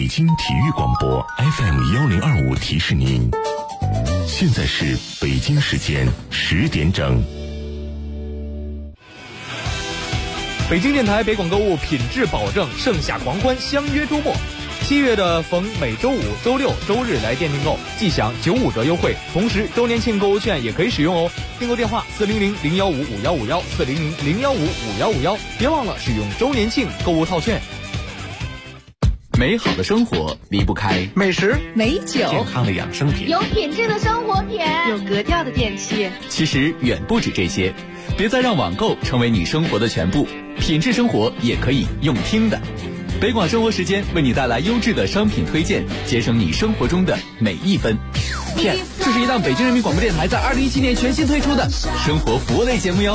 京体育广播 FM1025提示您，现在是北京时间10点整。 北京电台北广购物品质保证，盛夏狂欢相约周末。7月的逢每周五、周六、周日来店订购，即享95折优惠，同时周年庆购物券也可以使用哦。订购电话400-015-5151，400-015-5151，别忘了使用周年庆购物套券。 美好的生活离不开美食、 美酒、 健康的养生品， 有品质的生活品， 有格调的电器。 其实远不止这些，别再让网购成为你生活的全部，品质生活也可以用听的。北广生活时间为你带来优质的商品推荐，节省你生活中的每一分。片，这是一档北京人民广播电台在2017年全新推出的生活服务类节目哟。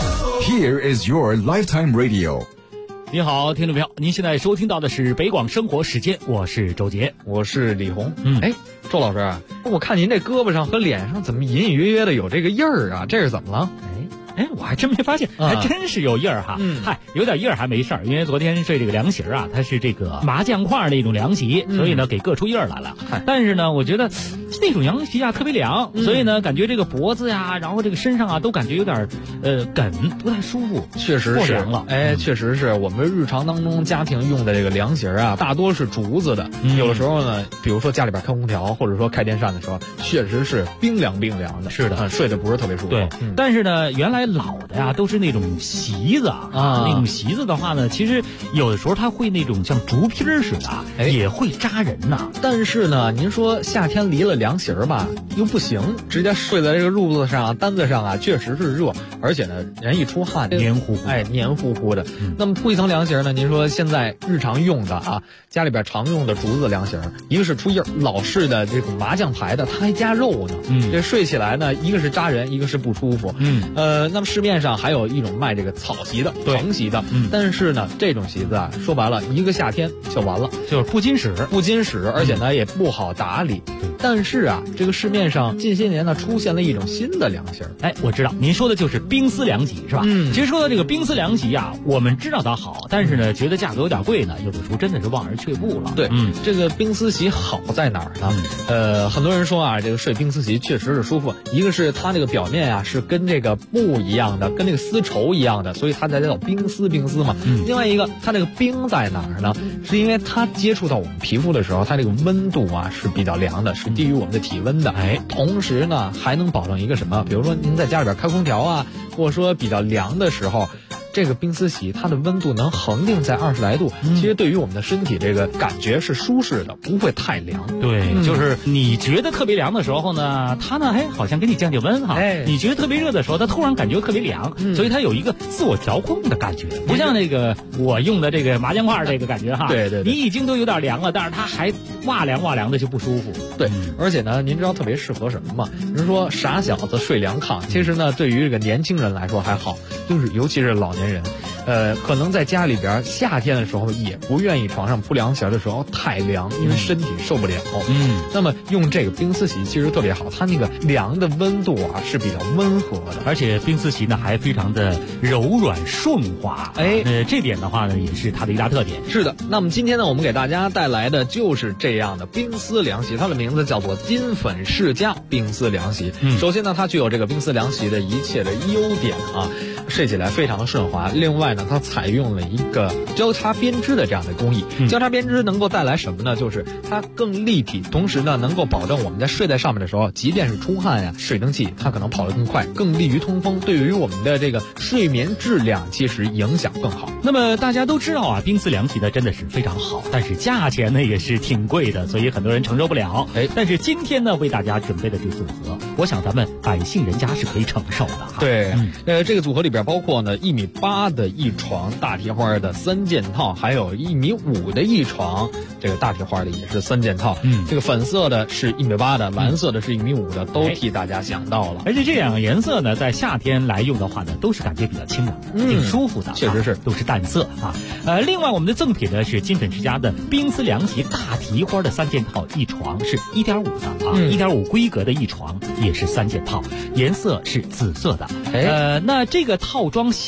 Here is your lifetime radio。 你好，听众朋友，您现在收听到的是北广生活时间，我是周杰， 我是李红。周老师，我看您这胳膊上和脸上怎么隐隐约约的有这个印儿啊？这是怎么了？ 我还真没发现，还真是有印儿哈。有点印儿还没事儿，因为昨天睡这个凉席啊，它是这个麻将块那种凉席，所以呢给硌出印儿来了。但是呢，我觉得那种凉席啊特别凉，所以呢感觉这个脖子呀，然后这个身上啊都感觉有点梗，不太舒服。 确实是凉了， 确实是我们日常当中家庭用的这个凉席啊，大多是竹子的。有的时候呢，比如说家里边开空调或者说开电扇的时候，确实是冰凉的。 是的， 睡得不是特别舒服。 对，但是呢，原来老的呀都是那种席子啊，那种席子的话呢，其实有的时候它会那种像竹皮似的，也会扎人呐。 但是呢，您说夏天离了凉席吧，又不行，直接睡在这个褥子上、单子上啊，确实是热，而且呢，人一出汗， 黏糊糊的。那么铺一层凉席呢，您说现在日常用的啊，家里边常用的竹子凉席，一个是出印儿，老式的这种麻将牌的，它还加肉呢。这睡起来呢，一个是扎人，一个是不舒服。那么市面上还有一种卖这个草席的、藤席的，但是呢，这种席子啊，说白了，一个夏天就完了， 就是不经使， 而且呢也不好打理。但是啊，这个市面上近些年呢出现了一种新的凉席。 我知道您说的就是冰丝凉席是吧？其实说到这个冰丝凉席啊，我们知道它好，但是呢觉得价格有点贵呢，有的时候真的是望而却步了。 对，这个冰丝席好在哪儿呢？很多人说啊，这个睡冰丝席确实是舒服，一个是它这个表面啊是跟这个布一样的，跟这个丝绸一样的，所以它才叫冰丝嘛。另外一个，它这个冰在哪儿呢？是因为它接触到我们皮肤的时候，它这个温度啊是比较凉的，是低于我们的体温的。同时呢还能保证一个什么？比如说您在家里边开空调啊，或者说比较凉的时候，这个冰丝席它的温度能恒定在20来度，其实对于我们的身体这个感觉是舒适的，不会太凉。 对，就是你觉得特别凉的时候呢，它呢好像给你降温哈。你觉得特别热的时候，它突然感觉特别凉，所以它有一个自我调控的感觉，不像那个我用的这个麻将块这个感觉哈。 对， 你已经都有点凉了，但是它还哇凉的就不舒服。 对，而且呢，您知道特别适合什么吗？人说傻小子睡凉炕，其实呢，对于这个年轻人来说还好，就是尤其是老年人，可能在家里边夏天的时候也不愿意床上铺凉席的时候太凉，因为身体受不了。那么用这个冰丝席其实特别好，它那个凉的温度啊是比较温和的， 而且冰丝席呢还非常的柔软顺滑。这点的话呢也是它的一大特点。 是的，那么今天呢我们给大家带来的就是这样的冰丝凉席，它的名字叫做金粉世家冰丝凉席。首先呢它具有这个冰丝凉席的一切的优点啊，睡起来非常的顺滑。另外呢它采用了一个交叉编织的这样的工艺，交叉编织能够带来什么呢？就是它更立体，同时呢能够保证我们在睡在上面的时候，即便是出汗呀，水蒸气它可能跑得更快，更利于通风，对于我们的这个睡眠质量其实影响更好。 那么大家都知道啊，冰丝凉席呢真的是非常好，但是价钱呢也是挺贵的，所以很多人承受不了。但是今天呢为大家准备的这个组合，我想咱们百姓人家是可以承受的哈。 对，这个组合里边包括呢1.8米的一床大提花的3件套，还有1.5米的一床，这个大提花的也是3件套。这个粉色的是1.8米的，蓝色的是1.5米的，都替大家想到了。 而且这两个颜色呢，在夏天来用的话呢，都是感觉比较清凉的，挺舒服的。 确实是， 都是淡色啊。另外我们的赠品呢是金粉世家的冰丝凉席大提花的3件套，一床是1.5的啊，1.5规格的一床也是3件套，颜色是紫色的。那这个套装下来的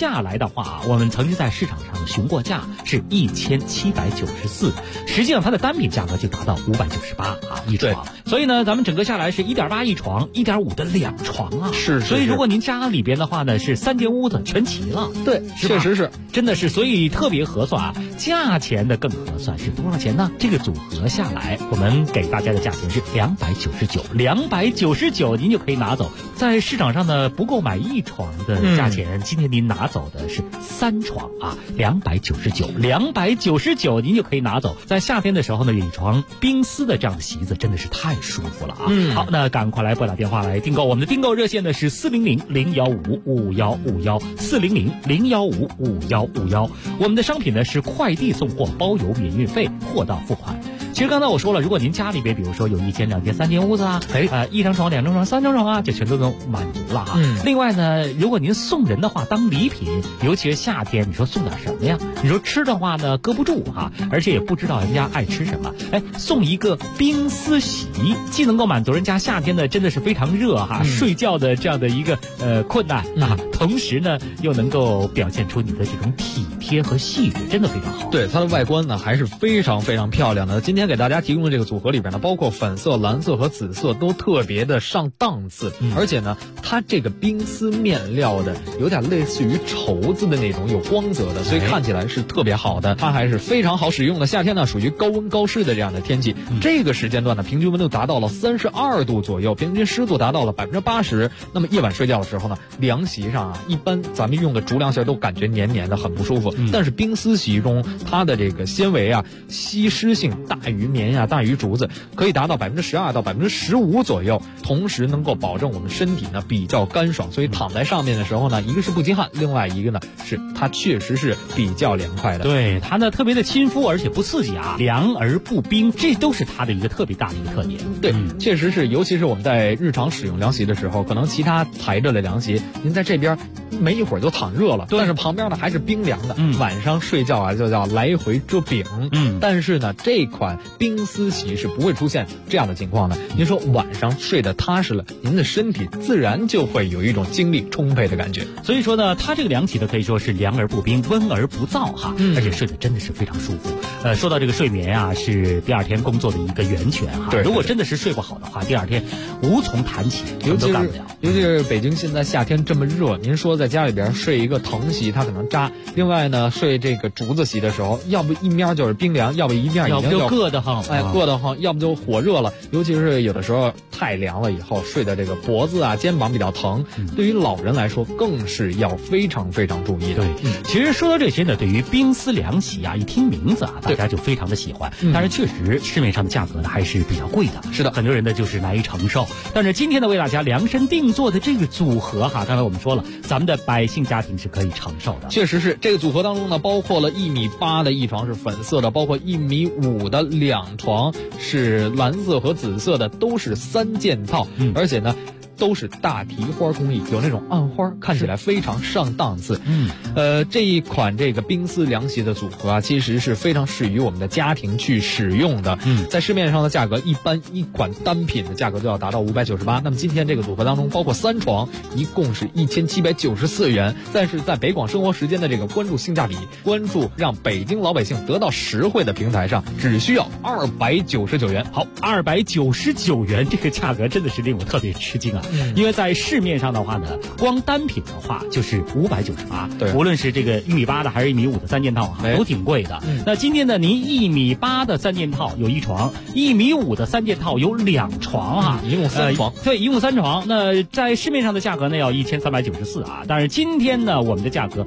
的话，我们曾经在市场上询过价是1794，实际上它的单品价格就达到598啊一床。所以呢，咱们整个下来是1.8一床，1.5的2床啊。 是。 所以如果您家里边的话呢，是3间屋子全齐了。 对，确实是， 真的是，所以特别合算啊。价钱的更合算是多少钱呢？这个组合下来，我们给大家的价钱是299，您就可以拿走。在市场上呢，不够买1床的价钱，今天您拿走的是3床啊，299，您就可以拿走。在夏天的时候呢，有一床冰丝的这样的席子，真的是太舒服了啊。好，那赶快来拨打电话来订购，我们的订购热线呢是400-015-5151，400-015-5151，我们的商品呢是快递送货，包邮免运费，货到付款。其实刚才我说了，如果您家里边比如说有1间、2间、3间屋子啊，1张床、2张床、3张床啊，这全都能满足了啊。另外呢，如果您送人的话，当礼品，尤其是夏天，你说送点什么呀？你说吃的话呢，搁不住哈，而且也不知道人家爱吃什么。送一个冰丝席，既能够满足人家夏天呢真的是非常热哈，睡觉的这样的一个困难啊，同时呢又能够表现出你的这种体贴和细致，真的非常好。 对，它的外观呢还是非常非常漂亮的。今天给大家提供的这个组合里边呢，包括粉色、蓝色和紫色都特别的上档次，而且呢，它这个冰丝面料的有点类似于绸子的那种有光泽的，所以看起来是特别好的。它还是非常好使用的。夏天呢，属于高温高湿的这样的天气，这个时间段呢，平均温度达到了32度左右，平均湿度达到了80%。那么夜晚睡觉的时候呢，凉席上啊，一般咱们用的竹凉席都感觉黏黏的，很不舒服。但是冰丝席中，它的这个纤维啊，吸湿性大于棉啊，大于竹子，可以达到12%到15%左右，同时能够保证我们身体呢比较干爽，所以躺在上面的时候呢，一个是不积汗，另外一个呢是它确实是比较凉快的。 对，它呢特别的亲肤，而且不刺激啊，凉而不冰，这都是它的一个特别大的一个特点。 对，确实是，尤其是我们在日常使用凉席的时候，可能其他抬着的凉席，您在这边没一会儿就躺热了，但是旁边呢还是冰凉的，晚上睡觉啊就叫来回遮饼。但是呢，这款冰丝席是不会出现这样的情况的。您说晚上睡得踏实了，您的身体自然就会有一种精力充沛的感觉。 所以说呢，它这个凉席呢可以说是凉而不冰，温而不燥哈，而且睡得真的是非常舒服。说到这个睡眠啊，是第二天工作的一个源泉哈。对，如果真的是睡不好的话，第二天无从谈起，什么都干不了。 尤其是北京现在夏天这么热，您说在家里边睡一个藤席，它可能扎；另外呢，睡这个竹子席的时候，要不一面就是冰凉，要不一面已经就硌得慌， 硌得慌，要不就火热了。尤其是有的时候太凉了以后，睡的这个脖子啊、肩膀比较疼，对于老人来说更是要非常非常注意的。 对，其实说到这些呢，对于冰丝凉席啊，一听名字啊，大家就非常的喜欢。但是确实市面上的价格呢还是比较贵的， 是的， 很多人呢就是难以承受。但是今天呢，为大家量身定做的这个组合哈，刚才我们说了，咱们的百姓家庭是可以承受的。 确实是，这个组合当中呢，包括了1.8米的一床是粉色的，包括1.5米的2床是蓝色和紫色的，都是3件套，而且呢都是大提花工艺，有那种暗花，看起来非常上档次。这一款这个冰丝凉席的组合啊，其实是非常适于我们的家庭去使用的。在市面上的价格，一般一款单品的价格就要达到598。那么今天这个组合当中，包括3床，一共是1794元。但是在北广生活时间的这个关注性价比、关注让北京老百姓得到实惠的平台上，只需要299元。 好，299元这个价格真的是令我特别吃惊啊！因为在市面上的话呢，光单品的话就是598，对，无论是这个1.8米的还是1.5米的3件套都挺贵的。那今天呢，您1.8米的3件套有1床，1.5米的3件套有2床啊， 一共3床。 对，一共3床。那在市面上的价格呢要1394啊，但是今天呢，我们的价格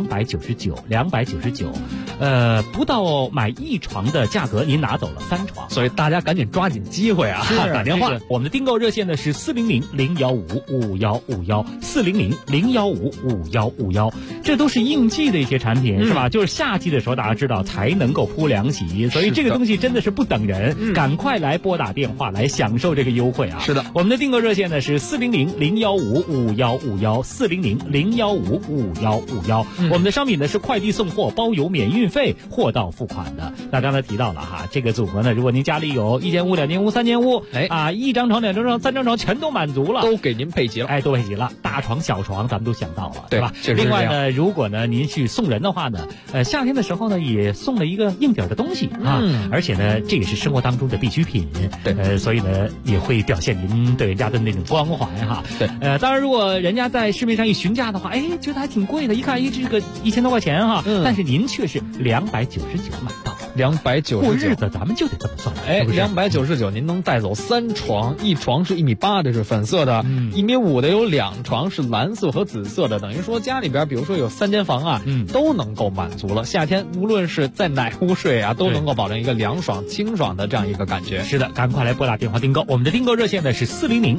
299，不到买1床的价格，您拿走了3床， 所以大家赶紧抓紧机会啊，打电话。 我们的订购热线呢是400-015-5151，400-015-5151，这都是应季的一些产品，是吧？就是夏季的时候，大家知道才能够铺凉席，所以这个东西真的是不等人，赶快来拨打电话来享受这个优惠啊！ 是的， 我们的订购热线呢是400-015-5151，400-015-5151，我们的商品呢是快递送货，包邮免运运费货到付款的。那刚才提到了哈，这个组合呢，如果您家里有1间屋、2间屋、3间屋，一张床、2张床、3张床全都满足了， 都给您配齐了， 都配齐了，大床、小床咱们都想到了， 对吧？另外呢，如果呢您去送人的话呢，夏天的时候呢也送了一个硬底的东西啊，而且呢这也是生活当中的必需品， 对， 所以呢也会表现您对人家的那种关怀哈。 对， 当然如果人家在市面上一询价的话，觉得还挺贵的，一看这个1000多块钱哈，但是您却是299买到。 299 过日子咱们就得这么算 ，299您能带走3床，一床是1.8米的，是粉色的，1.5米的有2床是蓝色和紫色的，等于说家里边比如说有3间房啊，都能够满足了。夏天无论是在哪屋睡啊，都能够保证一个凉爽清爽的这样一个感觉。 是的，赶快来拨打电话订购，我们的订购热线呢是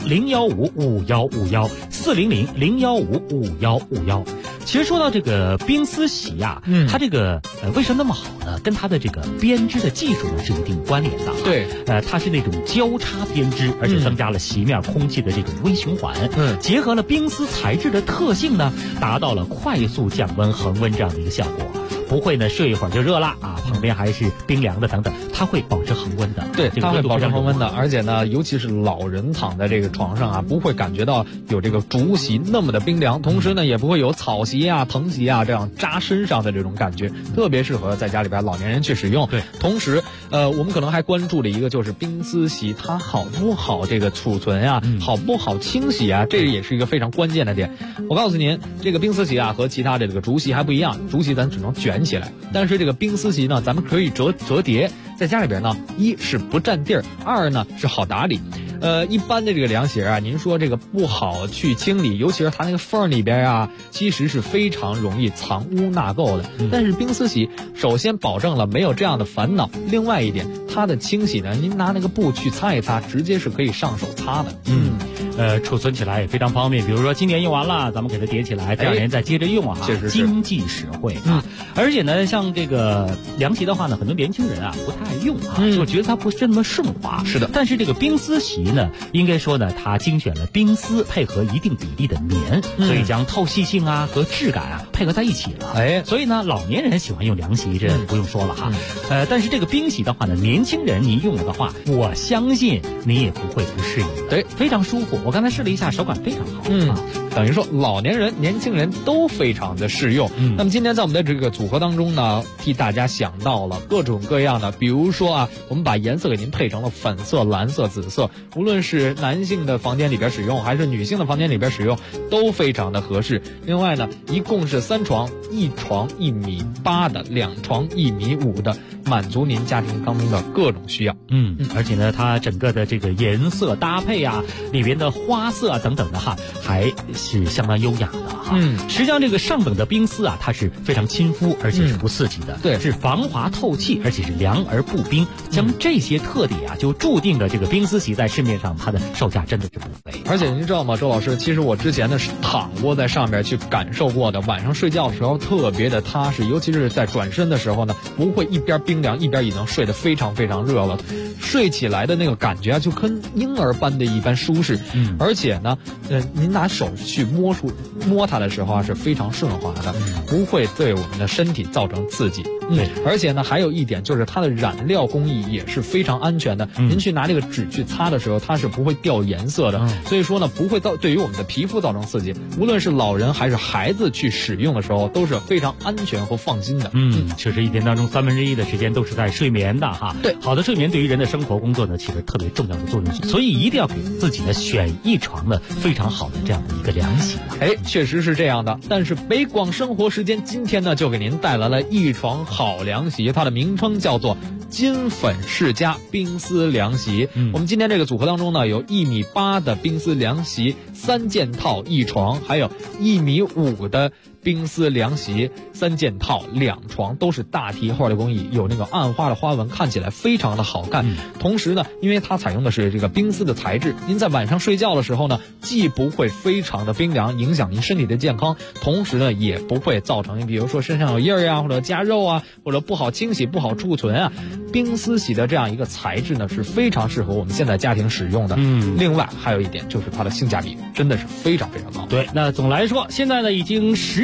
400-015-5151，400-015-5151。其实说到这个冰丝席啊，它这个为什么那么好呢？跟它的这个编织的技术呢是有一定关联的。 对， 它是那种交叉编织，而且增加了席面空气的这种微循环，结合了冰丝材质的特性呢，达到了快速降温恒温这样的一个效果。不会呢睡一会儿就热了啊，旁边还是冰凉的等等，它会保持恒温的。 对，它会保持恒温的，而且呢，尤其是老人躺在这个床上啊，不会感觉到有这个竹席那么的冰凉，同时呢，也不会有草席啊、藤席啊这样扎身上的这种感觉，特别适合在家里边老年人去使用。 对， 同时我们可能还关注了一个就是冰丝席它好不好这个储存啊，好不好清洗啊，这也是一个非常关键的点。我告诉您，这个冰丝席啊和其他的这个竹席还不一样，竹席咱只能卷起来，但是这个冰丝席呢，咱们可以折叠，在家里边呢，一是不占地儿，2呢是好打理。一般的这个凉席啊，您说这个不好去清理，尤其是它那个缝里边啊，其实是非常容易藏污纳垢的。但是冰丝席首先保证了没有这样的烦恼，另外一点，它的清洗呢，您拿那个布去擦一擦，直接是可以上手擦的。 储存起来也非常方便，比如说今年用完了，咱们给它叠起来，第2年再接着用啊，经济实惠啊。而且呢，像这个凉席的话呢，很多年轻人啊不太爱用啊，就觉得它不是那么顺滑。 是的， 但是这个冰丝席呢，应该说呢，它精选了冰丝配合一定比例的棉，所以将透气性啊和质感啊配合在一起了。所以呢，老年人喜欢用凉席，这不用说了哈。但是这个冰席的话呢，年轻人您用了的话，我相信你也不会不适应的。 对， 非常舒服。我刚才试了一下，手感非常好。 等于说老年人、年轻人都非常的适用。那么今天在我们的这个组合当中呢，替大家想到了各种各样的，比如说啊，我们把颜色给您配成了粉色、蓝色、紫色，无论是男性的房间里边使用，还是女性的房间里边使用，都非常的合适。另外呢，一共是3床，一床1.8米的，2床1.5米的，满足您家庭当中的各种需要。 而且呢，它整个的这个颜色搭配啊，里边的花色啊等等的哈，还是相当优雅的哈。实际上这个上等的冰丝啊，它是非常亲肤，而且是不刺激的， 对， 是防滑透气，而且是凉而不冰。像这些特点啊，就注定了这个冰丝席在市面上它的售价真的是不菲。 而且您知道吗，周老师，其实我之前呢是躺过在上面去感受过的，晚上睡觉的时候特别的踏实，尤其是在转身的时候呢，不会一边冰凉一边已经睡得非常非常热了，睡起来的那个感觉啊，就跟婴儿般的一般舒适。而且呢，您拿手去摸它的时候啊，是非常顺滑的，不会对我们的身体造成刺激。而且呢，还有一点就是它的染料工艺也是非常安全的。您去拿这个纸去擦的时候，它是不会掉颜色的。所以说呢，不会对于我们的皮肤造成刺激。无论是老人还是孩子去使用的时候，都是非常安全和放心的。 确实一天当中1/3的时间都是在睡眠的哈。 对， 好的睡眠对于人的生活工作呢，起着特别重要的作用，所以一定要给自己呢选一床呢非常好的这样的一个凉席。 确实是这样的。但是北广生活时间今天呢，就给您带来了一床好凉席，它的名称叫做金粉世家冰丝凉席。我们今天这个组合当中呢，有1.8米的冰丝凉席3件套1床，还有1.5米的冰丝凉席3件套2床，都是大提花的工艺，有那个暗花的花纹，看起来非常的好看。同时呢，因为它采用的是这个冰丝的材质，您在晚上睡觉的时候呢，既不会非常的冰凉，影响您身体的健康，同时呢，也不会造成比如说身上有印儿啊，或者夹肉啊，或者不好清洗、不好储存啊。冰丝席的这样一个材质呢，是非常适合我们现在家庭使用的。另外还有一点就是它的性价比真的是非常非常高。 对，那总来说，现在呢已经实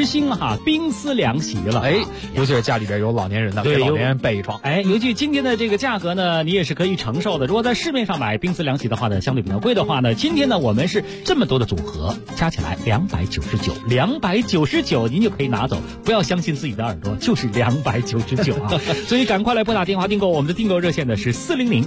之星哈，冰丝凉席了。 尤其是家里边有老年人的，给老年人备一床。 尤其今天的这个价格呢，你也是可以承受的。如果在市面上买冰丝凉席的话呢，相对比较贵的话呢，今天呢我们是这么多的组合，加起来299，您就可以拿走。不要相信自己的耳朵，就是299啊！所以赶快来拨打电话订购，我们的订购热线呢是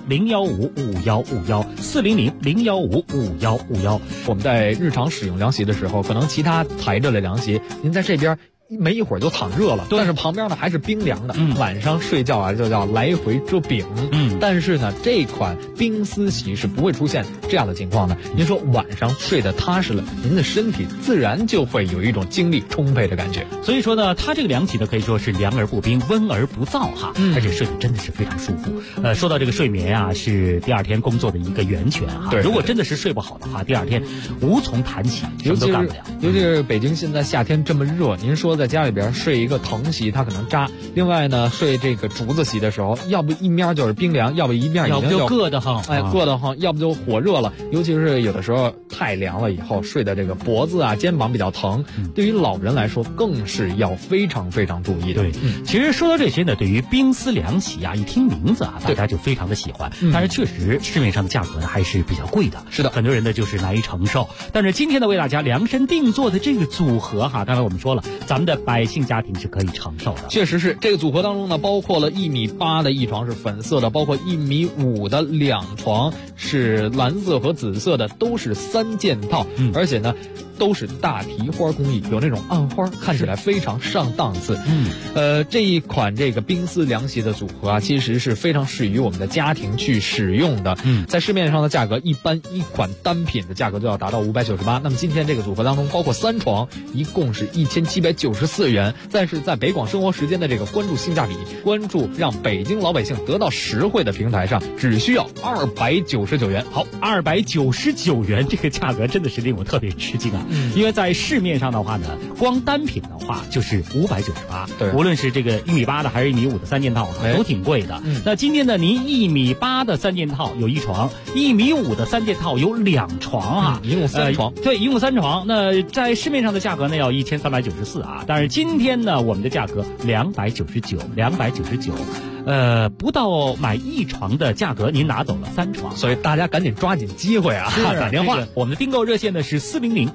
400-015-5151，400-015-5151。 我们在日常使用凉席的时候，可能其他材质的凉席，您在这边没一会儿就躺热了，但是旁边呢还是冰凉的，晚上睡觉啊就叫来回遮饼。但是呢这款冰丝席是不会出现这样的情况的。您说晚上睡得踏实了，您的身体自然就会有一种精力充沛的感觉。 所以说呢，它这个凉席呢可以说是凉而不冰，温而不燥哈，而且睡得真的是非常舒服。说到这个睡眠啊，是第二天工作的一个源泉哈。如果真的是睡不好的话，第二天无从谈起，什么都干不了。 尤其是北京现在夏天这么热，您说在家里边睡一个藤席它可能扎，另外呢睡这个竹子席的时候，要不一面就是冰凉，要不一面已经就硌得慌， 硌得慌，要不就火热了。尤其是有的时候太凉了以后，睡的这个脖子啊肩膀比较疼，对于老人来说更是要非常非常注意的。 其实说到这些呢，对于冰丝凉席啊，一听名字啊大家就非常的喜欢，但是确实市面上的价格呢还是比较贵的， 是的， 很多人呢就是难以承受。但是今天呢为大家量身定做的这个组合哈，刚才我们说了，咱们的百姓家庭是可以承受的。 确实是，这个组合当中呢包括了1.8米的一床是粉色的，包括1.5米的2床是蓝色和紫色的，都是3件套，而且呢都是大提花工艺，有那种暗花，看起来非常上档次。这一款这个冰丝凉席的组合啊，其实是非常适于我们的家庭去使用的。在市面上的价格，一般一款单品的价格就要达到598。那么今天这个组合当中包括3床，一共是1794元。但是在北广生活时间的这个关注性价比、关注让北京老百姓得到实惠的平台上，只需要299元。 好，299元这个价格真的是令我特别吃惊啊！因为在市面上的话呢，光单品的话就是598， 对， 无论是这个1.8米的还是1.5米的3件套都挺贵的。那今天呢，您1.8米的3件套有1床，1.5米的3件套有2床啊， 一共3床。 对，一共3床。那在市面上的价格呢要1394啊，但是今天呢我们的价格299，不到买1床的价格，您拿走了3床， 所以大家赶紧抓紧机会啊，打电话。 我们的订购热线呢是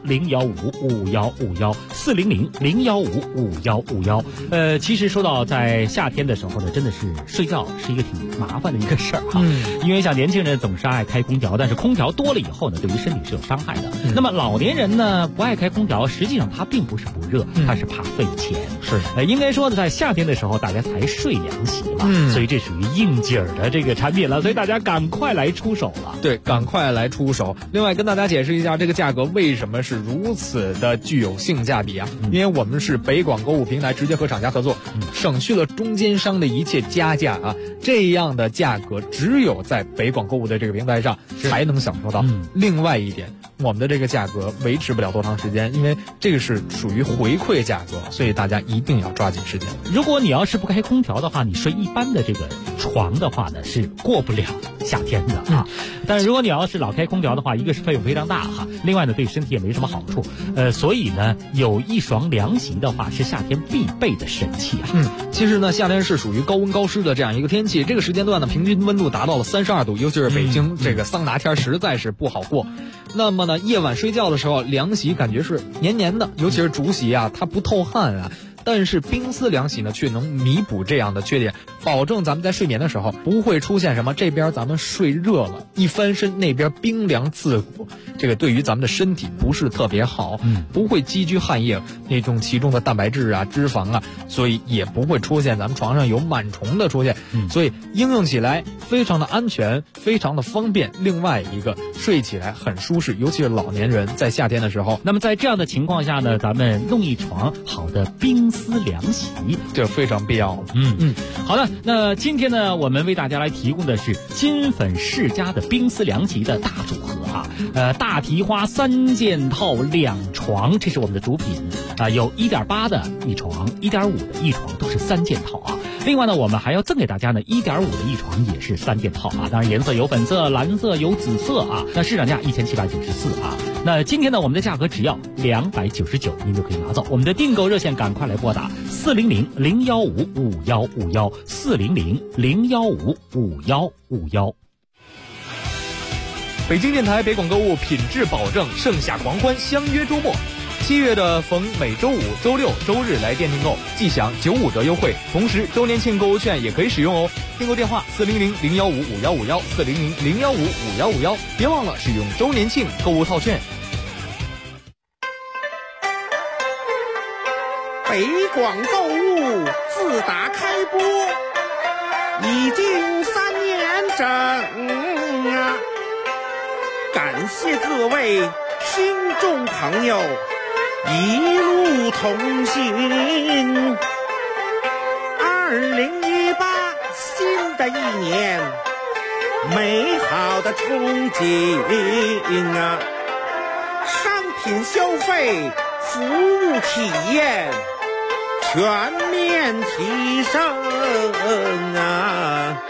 400-015-5151，400-015-5151。其实说到在夏天的时候呢，真的是睡觉是一个挺麻烦的一个事儿哈。因为像年轻人总是爱开空调，但是空调多了以后呢，对于身体是有伤害的。那么老年人呢不爱开空调，实际上他并不是不热，他是怕费钱。 是， 应该说呢，在夏天的时候大家才睡凉席嘛，所以这属于应景儿的这个产品了，所以大家赶快来出手了。 对，赶快来出手。另外跟大家解释一下，这个价格为什么是如此的具有性价比啊？因为我们是北广购物平台直接和厂家合作，省去了中间商的一切加价啊，这样的价格只有在北广购物的这个平台上才能享受到。另外一点，我们的这个价格维持不了多长时间，因为这个是属于回馈价格，所以大家一定要抓紧时间。 如果你要是不开空调的话，你睡一般的这个床的话呢，是过不了夏天的啊。但是如果你要是老开空调的话，一个是费用非常大哈，另外呢对身体也没什么好处。所以呢有一床凉席的话是夏天必备的神器啊。 其实呢夏天是属于高温高湿的这样一个天气，这个时间段呢平均温度达到了32度，尤其是北京这个桑拿天实在是不好过。那么呢夜晚睡觉的时候，凉席感觉是黏黏的，尤其是竹席啊，它不透汗啊。但是冰丝凉席呢却能弥补这样的缺点，保证咱们在睡眠的时候不会出现什么这边咱们睡热了一翻身那边冰凉刺骨，这个对于咱们的身体不是特别好，不会积聚汗液那种其中的蛋白质啊脂肪啊，所以也不会出现咱们床上有螨虫的出现，所以应用起来非常的安全，非常的方便。另外一个睡起来很舒适，尤其是老年人在夏天的时候。 那么在这样的情况下呢，咱们弄一床好的冰丝凉席， 这非常必要。 好的，那今天呢我们为大家来提供的是金粉世家的冰丝凉席的大组合啊，大提花3件套2床，这是我们的主品啊，有1.8的一床，1.5的一床，都是3件套啊。 另外呢，我们还要赠给大家呢1.5的一床也是3件套啊，当然颜色有粉色、蓝色有紫色啊，那市场价1794啊。那今天呢，我们的价格只要299，您就可以拿走。我们的订购热线赶快来拨打400-015-5151，400-015-5151。 北京电台北广购物品质保证，盛夏狂欢，相约周末。7月的逢每周五、周六、周日来电订购，即享95折优惠，同时周年庆购物券也可以使用哦。订购电话400-015-5151，400-015-5151，别忘了使用周年庆购物套券。 北广购物自打开播已经3年整啊，感谢各位听众朋友一路同行。2018新的一年，美好的憧憬啊，商品消费、服务体验全面提升啊！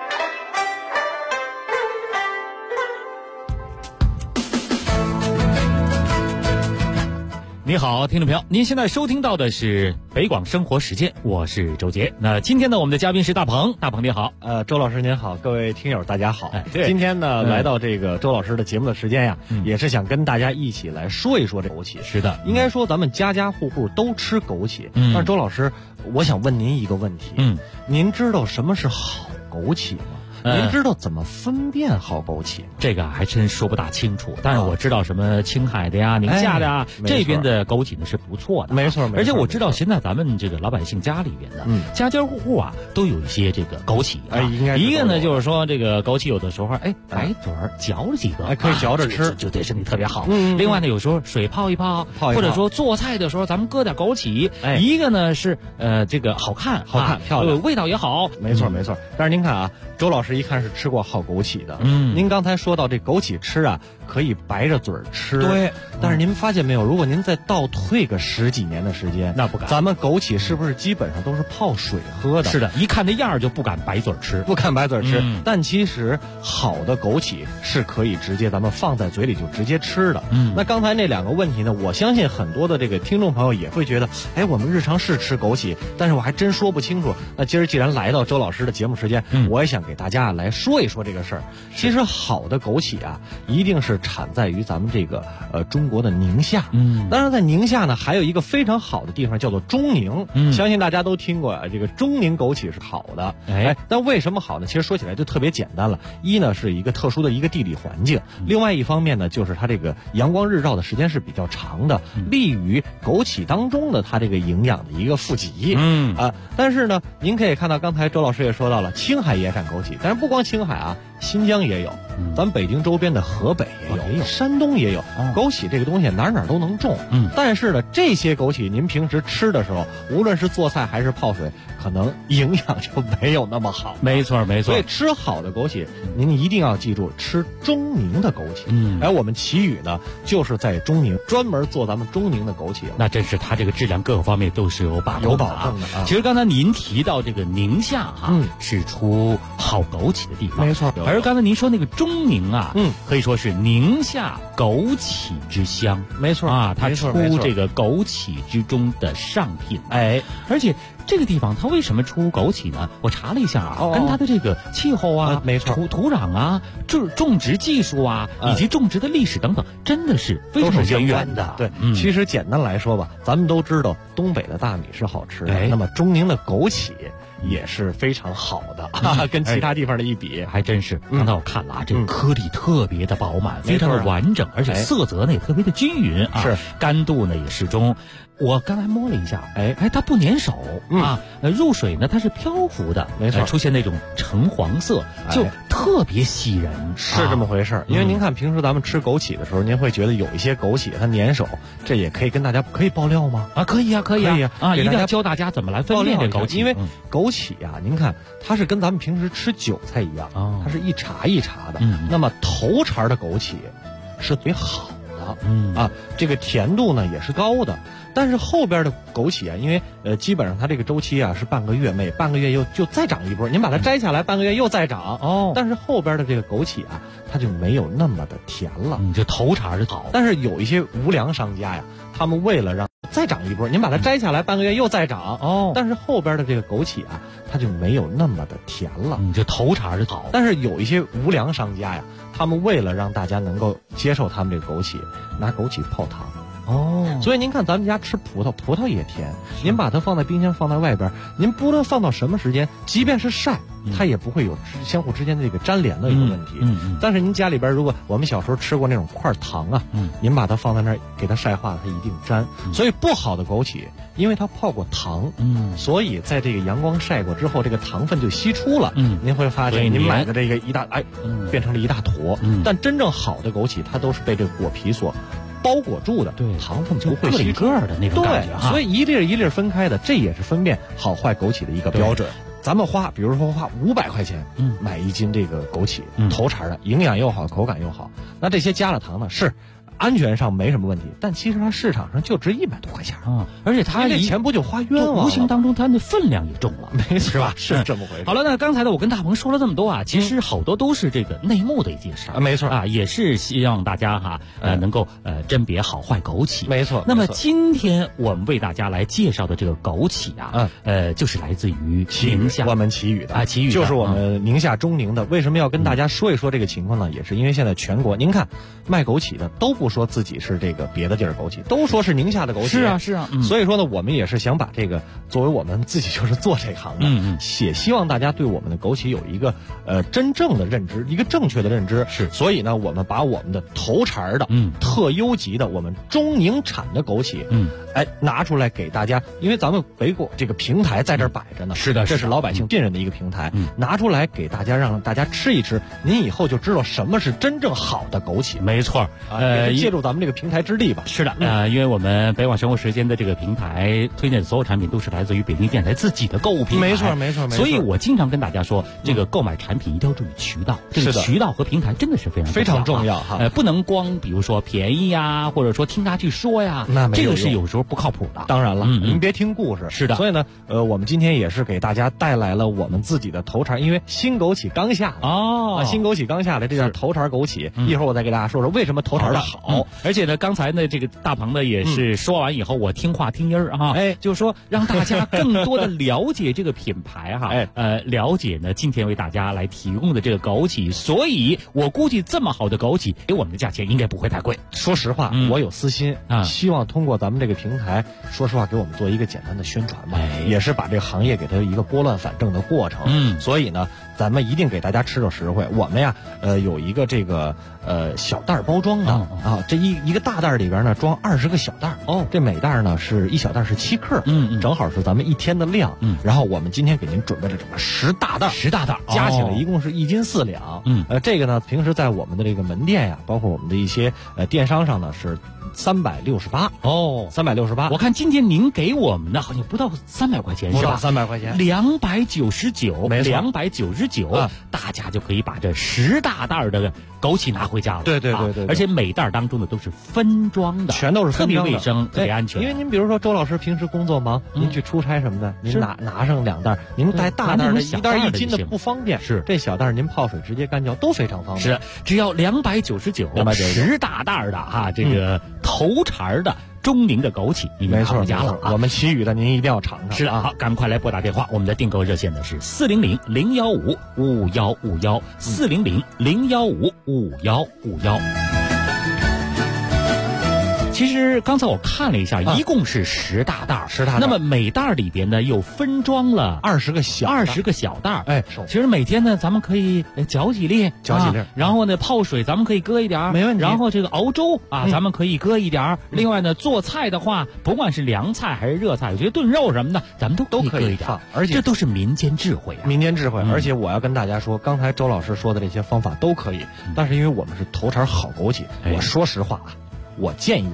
你好，听众朋友，您现在收听到的是北广生活时间，我是周杰。那今天呢，我们的嘉宾是大鹏，大鹏你好。 周老师您好，各位听友大家好。 对， 今天呢，来到这个周老师的节目的时间呀，也是想跟大家一起来说一说这枸杞。 是的， 应该说咱们家家户户都吃枸杞。但是周老师，我想问您一个问题。您知道什么是好枸杞吗？您知道怎么分辨好枸杞吗？ 这个还真说不大清楚，但是我知道什么青海的呀、宁夏的呀，这边的枸杞呢是不错的， 没错。 而且我知道现在咱们这个老百姓家里边的，家家户户啊都有一些这个枸杞啊。 应该一个呢就是说这个枸杞有的时候白嘴儿嚼了几个， 可以嚼着吃， 就对身体特别好。另外呢，有时候水泡一泡，或者说做菜的时候咱们搁点枸杞，一个呢是这个好看漂亮，味道也好。 没错。但是您看啊，周老师一看是吃过好枸杞的。您刚才说到这枸杞吃啊，可以白着嘴吃。 对。 但是您发现没有，如果您再倒退个10几年的时间， 那不敢。 咱们枸杞是不是基本上都是泡水喝的？ 是的，一看那样儿就不敢白嘴吃， 但其实好的枸杞是可以直接咱们放在嘴里就直接吃的。那刚才那2个问题呢，我相信很多的这个听众朋友也会觉得，我们日常是吃枸杞，但是我还真说不清楚。那今儿既然来到周老师的节目时间，我也想给大家来说一说这个事儿。其实好的枸杞啊，一定是产在于咱们这个中国的宁夏。当然在宁夏呢，还有一个非常好的地方叫做中宁。相信大家都听过这个中宁枸杞是好的。但为什么好呢？其实说起来就特别简单了。一呢是一个特殊的一个地理环境，另外一方面呢就是它这个阳光日照的时间是比较长的，利于枸杞当中的它这个营养的一个富集。但是呢，您可以看到刚才周老师也说到了，青海也产枸杞，但是不光青海啊，新疆也有，咱们北京周边的河北也有，山东也有。枸杞这个东西哪都能种。但是呢，这些枸杞您平时吃的时候，无论是做菜还是泡水，可能营养就没有那么好。 没错。 所以吃好的枸杞，您一定要记住吃中宁的枸杞。我们祁宇呢，就是在中宁专门做咱们中宁的枸杞。 那真是它这个质量各个方面都是有保证的啊。其实刚才您提到这个宁夏是出好枸杞的地方， 没错。 而刚才您说那个中宁啊，可以说是宁夏枸杞之乡， 没错啊，它出这个枸杞之中的上品。而且这个地方它为什么出枸杞呢？我查了一下啊，跟它的这个气候啊， 没错， 土壤啊，种植技术啊，以及种植的历史等等，真的是非常渊源的。 对，其实简单来说吧，咱们都知道东北的大米是好吃的，那么中宁的枸杞也是非常好的，跟其他地方的一比， 还真是。刚才我看了啊，这个颗粒特别的饱满，非常的完整，而且色泽呢也特别的均匀啊，干度呢也适中。我刚才摸了一下，它不粘手啊，入水呢它是漂浮的， 没错， 出现那种橙黄色，就特别吸人， 是这么回事。因为您看平时咱们吃枸杞的时候，您会觉得有一些枸杞它粘手，这也可以跟大家可以爆料吗？ 可以啊，一定要教大家怎么来分辨这枸杞。 因为枸杞啊，您看它是跟咱们平时吃韭菜一样，它是一茬一茬的。那么头茬的枸杞是最好的。 的，这个甜度呢也是高的。但是后边的枸杞啊，因为基本上它这个周期啊是半个月，每半个月就再长一波，您把它摘下来，半个月又再长。但是后边的这个枸杞啊，它就没有那么的甜了。 这头茬是好。 但是有一些无良商家呀，他们为了让再长一波，您把它摘下来，半个月又再长。但是后边的这个枸杞啊，它就没有那么的甜了。 这头茬是好。 但是有一些无良商家呀，他们为了让大家能够接受他们这个枸杞，拿枸杞泡汤。所以您看咱们家吃葡萄，葡萄也甜，您把它放在冰箱放在外边，您不论放到什么时间，即便是晒，它也不会有相互之间的这个粘连的一个问题。但是您家里边，如果我们小时候吃过那种块糖啊，您把它放在那儿给它晒化了，它一定粘。所以不好的枸杞，因为它泡过糖，所以在这个阳光晒过之后，这个糖分就析出了。您会发现您买的这个变成了一大坨。但真正好的枸杞，它都是被这个果皮所包裹住的，糖分不会吸个的那种感觉所以一粒一粒分开的，这也是分辨好坏枸杞的一个标准。咱们比如说花500块钱，买一斤这个枸杞，头茬的，营养又好，口感又好。那这些加了糖呢，是安全上没什么问题，但其实它市场上就值100多块钱而且它这钱不就花冤枉了？ 无形当中它的分量也重了， 没错， 是吧？ 是这么回事。 好了，那刚才呢，我跟大鹏说了这么多啊，其实好多都是这个内幕的一件事没错也是希望大家能够甄别好坏枸杞， 没错。 那么今天我们为大家来介绍的这个枸杞就是来自于宁夏， 我们祁宇的祁宇就是我们宁夏中宁的。为什么要跟大家说一说这个情况呢？也是因为现在全国，您看卖枸杞的都不说自己是这个别的地儿枸杞，都说是宁夏的枸杞。 是啊。 所以说呢，我们也是想把这个作为我们自己就是做这行的，也希望大家对我们的枸杞有一个真正的认知，一个正确的认知。所以呢，我们把我们的头茬的特优级的我们中宁产的枸杞拿出来给大家，因为咱们北果这个平台在这儿摆着呢， 是的， 这是老百姓信任的一个平台，拿出来给大家，让大家吃一吃，您以后就知道什么是真正好的枸杞。 没错， 借助咱们这个平台之力吧。 是的，因为我们北广生活时间的这个平台推荐的所有产品都是来自于北京电台自己的购物平台， 没错。 所以我经常跟大家说，这个购买产品一定要注意渠道，这个渠道和平台真的是非常重要不能光比如说便宜呀，或者说听他去说呀，这个是有时候不靠谱的。 当然了，您别听故事。 是的， 所以呢，我们今天也是给大家带来了我们自己的头茬，因为新枸杞刚下新枸杞刚下来，这叫头茬枸杞。一会儿我再给大家说说为什么头茬的好。 而且呢，刚才呢这个大鹏呢也是说完以后，我听话听音儿就是说让大家更多的了解这个品牌了解呢今天为大家来提供的这个枸杞，所以我估计这么好的枸杞给我们的价钱应该不会太贵。 说实话，我有私心希望通过咱们这个平台，说实话给我们做一个简单的宣传吧，也是把这个行业给它一个拨乱反正的过程。所以呢，咱们一定给大家吃着实惠。我们呀，有一个这个小袋包装的这一个大袋里边呢装20个小袋这每袋呢是一小袋是7克，正好是咱们1天的量。然后我们今天给您准备了这么10大袋，加起来一共是1斤4两。这个呢，平时在我们的这个门店呀，包括我们的一些电商上呢是368 368。 我看今天您给我们的好像不到300块钱， 不到300块钱 ，299， 没错 ，299，大家就可以把这10大袋的枸杞拿回家了。 对， 而且每袋当中的都是分装的， 全都是分装的， 特别卫生，特别安全。 因为您比如说周老师平时工作忙，您去出差什么的，您拿上2袋，您带大袋的1袋1斤的不方便，这小袋您泡水直接干嚼都非常方便。 是，只要299，10大袋的这个头茬的中宁的枸杞，你们拿回家了我们祁宇的您一定要尝尝。 是的，好，赶快来拨打电话，我们的订购热线呢是400-015-5151，400-015-5151。其实刚才我看了一下，一共是10大袋，10大袋。那么每袋里边呢又分装了 20个小袋。其实每天呢咱们可以搅几粒，然后呢泡水咱们可以搁一点， 没问题。 然后这个熬粥咱们可以搁一点。另外呢做菜的话，不管是凉菜还是热菜，我觉得炖肉什么的咱们都可以搁一点。 而且这都是民间智慧而且我要跟大家说，刚才周老师说的这些方法都可以，但是因为我们是头茬好枸杞，我说实话我建议大家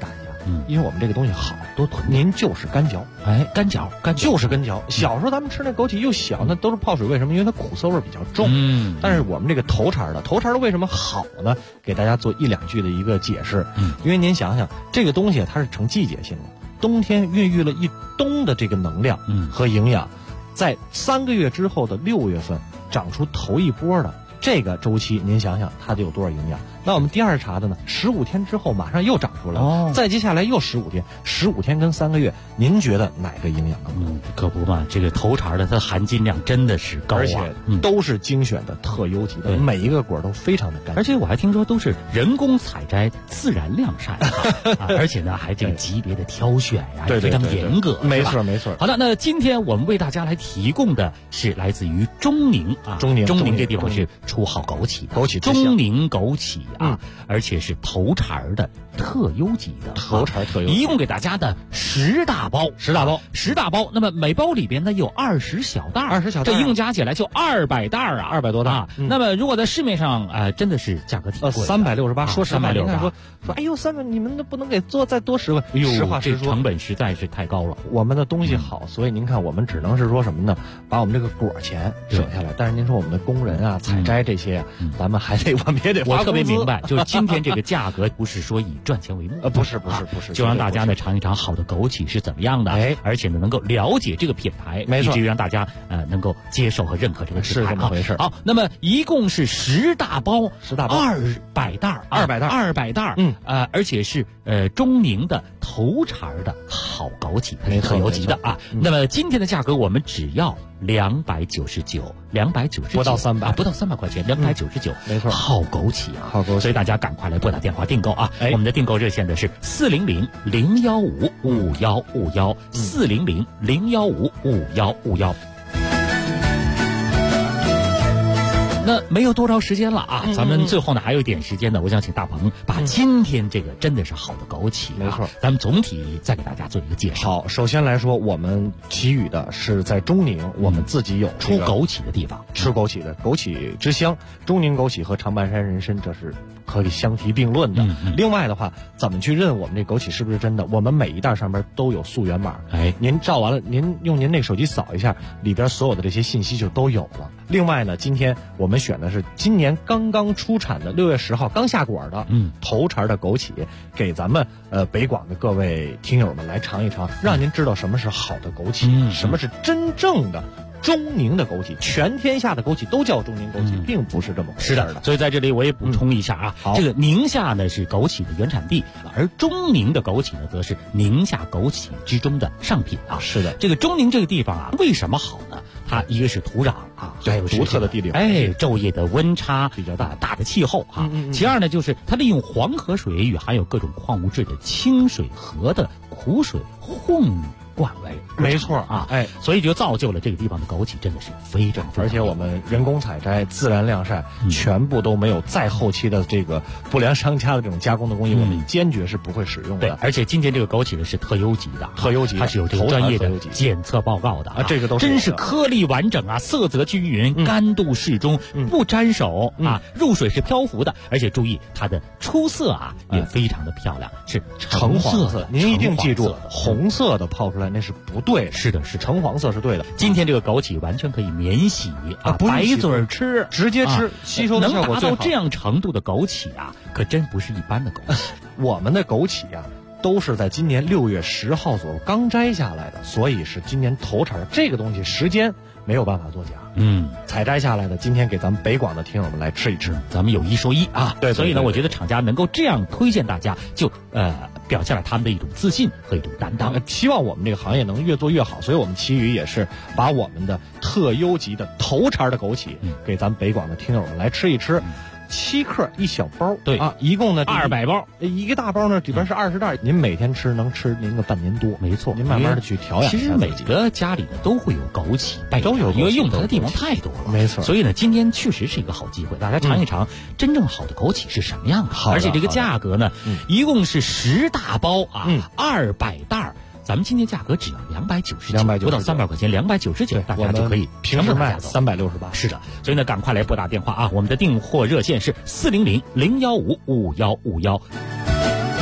因为我们这个东西好，多囤。您就是干嚼， 干嚼就是干嚼。小时候咱们吃那枸杞又小，那都是泡水，为什么？因为它苦涩味比较重。但是我们这个头茬的为什么好呢？给大家做1、2句的一个解释。因为您想想，这个东西它是成季节性的，冬天孕育了一冬的这个能量和营养，在3个月之后的6月份长出头一波的。这个周期，您想想它得有多少营养？那我们第二茬的呢？15天之后马上又长出来了，再接下来又15天，15天跟3个月，您觉得哪个营养更多？ 可不嘛，这个头茬的它含金量真的是高啊， 而且都是精选的特优级的，每一个果都非常的干净。 而且我还听说都是人工采摘、自然晾晒，而且呢还这个级别的挑选呀，非常严格。 没错没错。 好的，那今天我们为大家来提供的是来自于中宁啊， 中宁这地方是出好枸杞的， 枸杞中宁枸杞而且是头茬的特优级的， 头茬特优， 一共给大家的10大包，那么每包里边呢有20小袋，这一共加起来就200袋啊 ，200多袋。 那么如果在市面上真的是价格挺贵 ，368，说实话， 368， 说哎呦300，你们不能给再多10块，实话实说， 这成本实在是太高了。 我们的东西好，所以您看我们只能是说什么呢？把我们这个果钱省下来，但是您说我们的工人啊、采摘这些，咱们我们也得发工资。 我特别明白，就是今天这个价格不是说以赚钱为目， 不是， 就让大家呢尝一尝好的枸杞是怎么样的，而且呢能够了解这个品牌， 没错， 以至于让大家能够接受和认可这个品牌， 是这么回事。 好，那么一共是10大包，200袋，200袋，而且是中宁的头茬的好枸杞，它是特优级的啊。那么今天的价格我们只要299， 不到300 块钱，299， 没错， 好枸杞啊， 好枸杞， 所以大家赶快来拨打电话订购啊！我们的订购热线的是400-015-5151，400-015-5151。那没有多少时间了啊，咱们最后呢还有一点时间呢，我想请大鹏把今天这个真的是好的枸杞， 没错， 咱们总体再给大家做一个介绍。 好，首先来说，我们给予的是在中宁，我们自己有出枸杞的地方， 吃枸杞的枸杞之乡，中宁枸杞和长白山人参这是可以相提并论的。另外的话，怎么去认我们这枸杞是不是真的？我们每一袋上面都有溯源码，您照完了，您用您那个手机扫一下，里边所有的这些信息就都有了。另外呢，今天我们选的是今年刚刚出产的6月10号刚下果的头茬的枸杞，给咱们北广的各位听友们来尝一尝，让您知道什么是好的枸杞，什么是真正的中宁的枸杞。全天下的枸杞都叫中宁枸杞，并不是这么回事的。 所以在这里我也补充一下啊，这个宁夏呢是枸杞的原产地，而中宁的枸杞呢则是宁夏枸杞之中的上品啊。 是的， 这个中宁这个地方啊，为什么好呢？它一个是土壤啊，还有独特的地理， 昼夜的温差比较大的气候啊。其二呢，就是它利用黄河水与含有各种矿物质的清水河的苦水混灌为， 没错啊，所以就造就了这个地方的枸杞真的是非常， 而且我们人工采摘、自然晾晒，全部都没有再后期的这个不良商家的这种加工的工艺，我们坚决是不会使用的。 对，而且今天这个枸杞呢是特优级的，它是有这个专业的检测报告的啊， 这个都是真是颗粒完整啊，色泽均匀，干度适中，不沾手啊，入水是漂浮的，而且注意它的出色啊也非常的漂亮，是橙黄色。 您一定记住，红色的泡出来那是不对的， 是的， 橙黄色是对的。 今天这个枸杞完全可以免洗啊，白嘴吃， 直接吃，吸收的效果最好。 能达到这样程度的枸杞啊，可真不是一般的枸杞。 我们的枸杞啊，都是在今年6月10号左右刚摘下来的，所以是今年头茬。这个东西时间没有办法作假，采摘下来的，今天给咱们北广的听友们来吃一吃， 咱们有一说一啊。 对， 所以呢，我觉得厂家能够这样推荐大家，就表现了他们的一种自信和一种担当。 希望我们这个行业能越做越好，所以我们奇宇也是把我们的特优级的头茬的枸杞给咱们北广的听友们来吃一吃。7克一小包， 对啊，一共呢 200包， 一个大包呢里边是20袋，您每天吃能吃您个半年多， 没错。 您慢慢的去调养。 其实每个家里呢都会有枸杞， 都有， 因为用它的地方太多了， 没错。 所以呢，今天确实是一个好机会，大家尝一尝真正好的枸杞是什么样的。而且这个价格呢，一共是10大包啊，200袋。咱们今天价格只要299，不到300块钱，299，大家就可以平时卖368。 是的，所以呢，赶快来拨打电话啊！我们的订货热线是400-015-5151。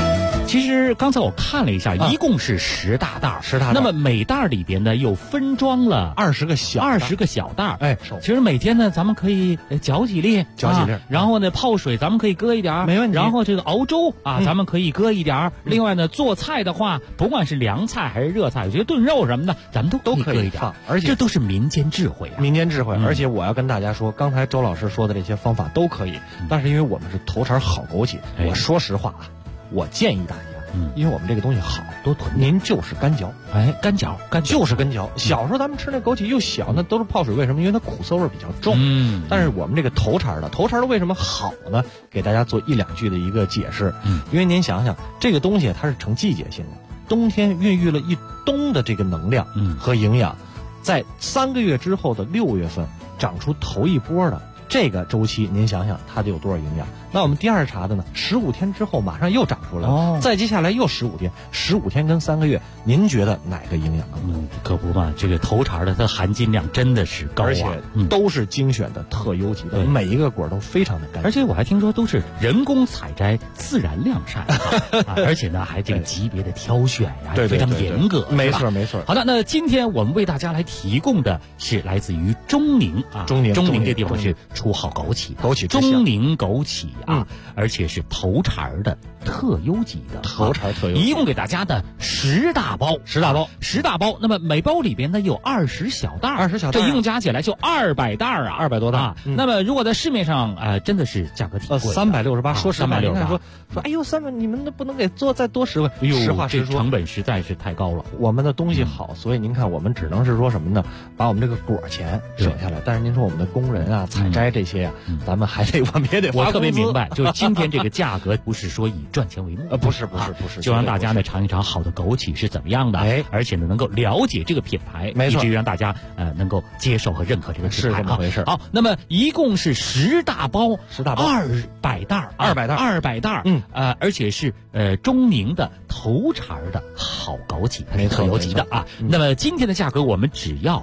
其实刚才我看了一下，一共是10大袋 ，10大袋。 那么每袋里边呢又分装了 20个小袋。 哎， 其实每天呢咱们可以搅几粒，然后呢泡水咱们可以搁一点， 没问题。 然后这个熬粥啊，咱们可以搁一点。另外呢，做菜的话，不管是凉菜还是热菜，我觉得炖肉什么的，咱们都可以搁一点。 而且这都是民间智慧啊， 民间智慧。而且我要跟大家说，刚才周老师说的这些方法都可以，但是因为我们是头茬好枸杞，我说实话啊，我建议大家。因为我们这个东西好， 多囤， 您就是干嚼， 干嚼就是干嚼。小时候咱们吃那枸杞又小，那都是泡水，为什么？因为它苦涩味比较重。但是我们这个头茬的为什么好呢？给大家做1-2句的一个解释。因为您想想，这个东西它是成季节性的，冬天孕育了一冬的这个能量和营养，在3个月之后的6月份长出头一波的。这个周期，您想想它得有多少营养？那我们第2茬的呢？15天之后马上又长出来了，再接下来又15天，15天跟3个月，您觉得哪个营养更多？ 可不嘛，这个头茬的它含金量真的是高啊， 而且都是精选的特优级的，每一个果都非常的干净。 而且我还听说都是人工采摘、自然晾晒，而且呢还这个级别的挑选呀，非常严格。 没错没错。 好的，那今天我们为大家来提供的是来自于中宁啊，中宁这地方是出好枸杞，中宁枸杞啊，而且是头茬的特优级的， 头茬特优， 一共给大家的10大包。那么每包里边呢有20小袋，这一共加起来就200袋啊 ，200多袋。 那么如果在市面上真的是价格挺贵 ，368。说实话 ，368。 说，哎呦，300，你们不能给做再多10块？实话实说， 成本实在是太高了。 我们的东西好，所以您看，我们只能是说什么呢？把我们这个果钱省下来。但是您说我们的工人啊、采摘这些呀，咱们我们也得花工资。 我特别明白，就是今天这个价格不是说以赚钱为目， 不是， 就让大家呢尝一尝好的枸杞是怎么样的，而且呢能够了解这个品牌，以至于让大家能够接受和认可这个品牌。 是这么回事。 好，那么一共是10大包，200袋，200袋，而且是中宁的头茬的好枸杞，它是特优级的啊。那么今天的价格我们只要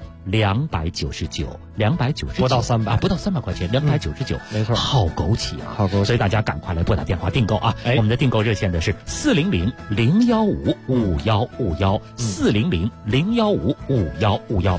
299， 不到300， 不到300块钱，299， 没错， 好枸杞啊， 好枸杞， 所以大家赶快来拨打电话订购啊！我们的订购热线的是400-015-5151，400-015-5151。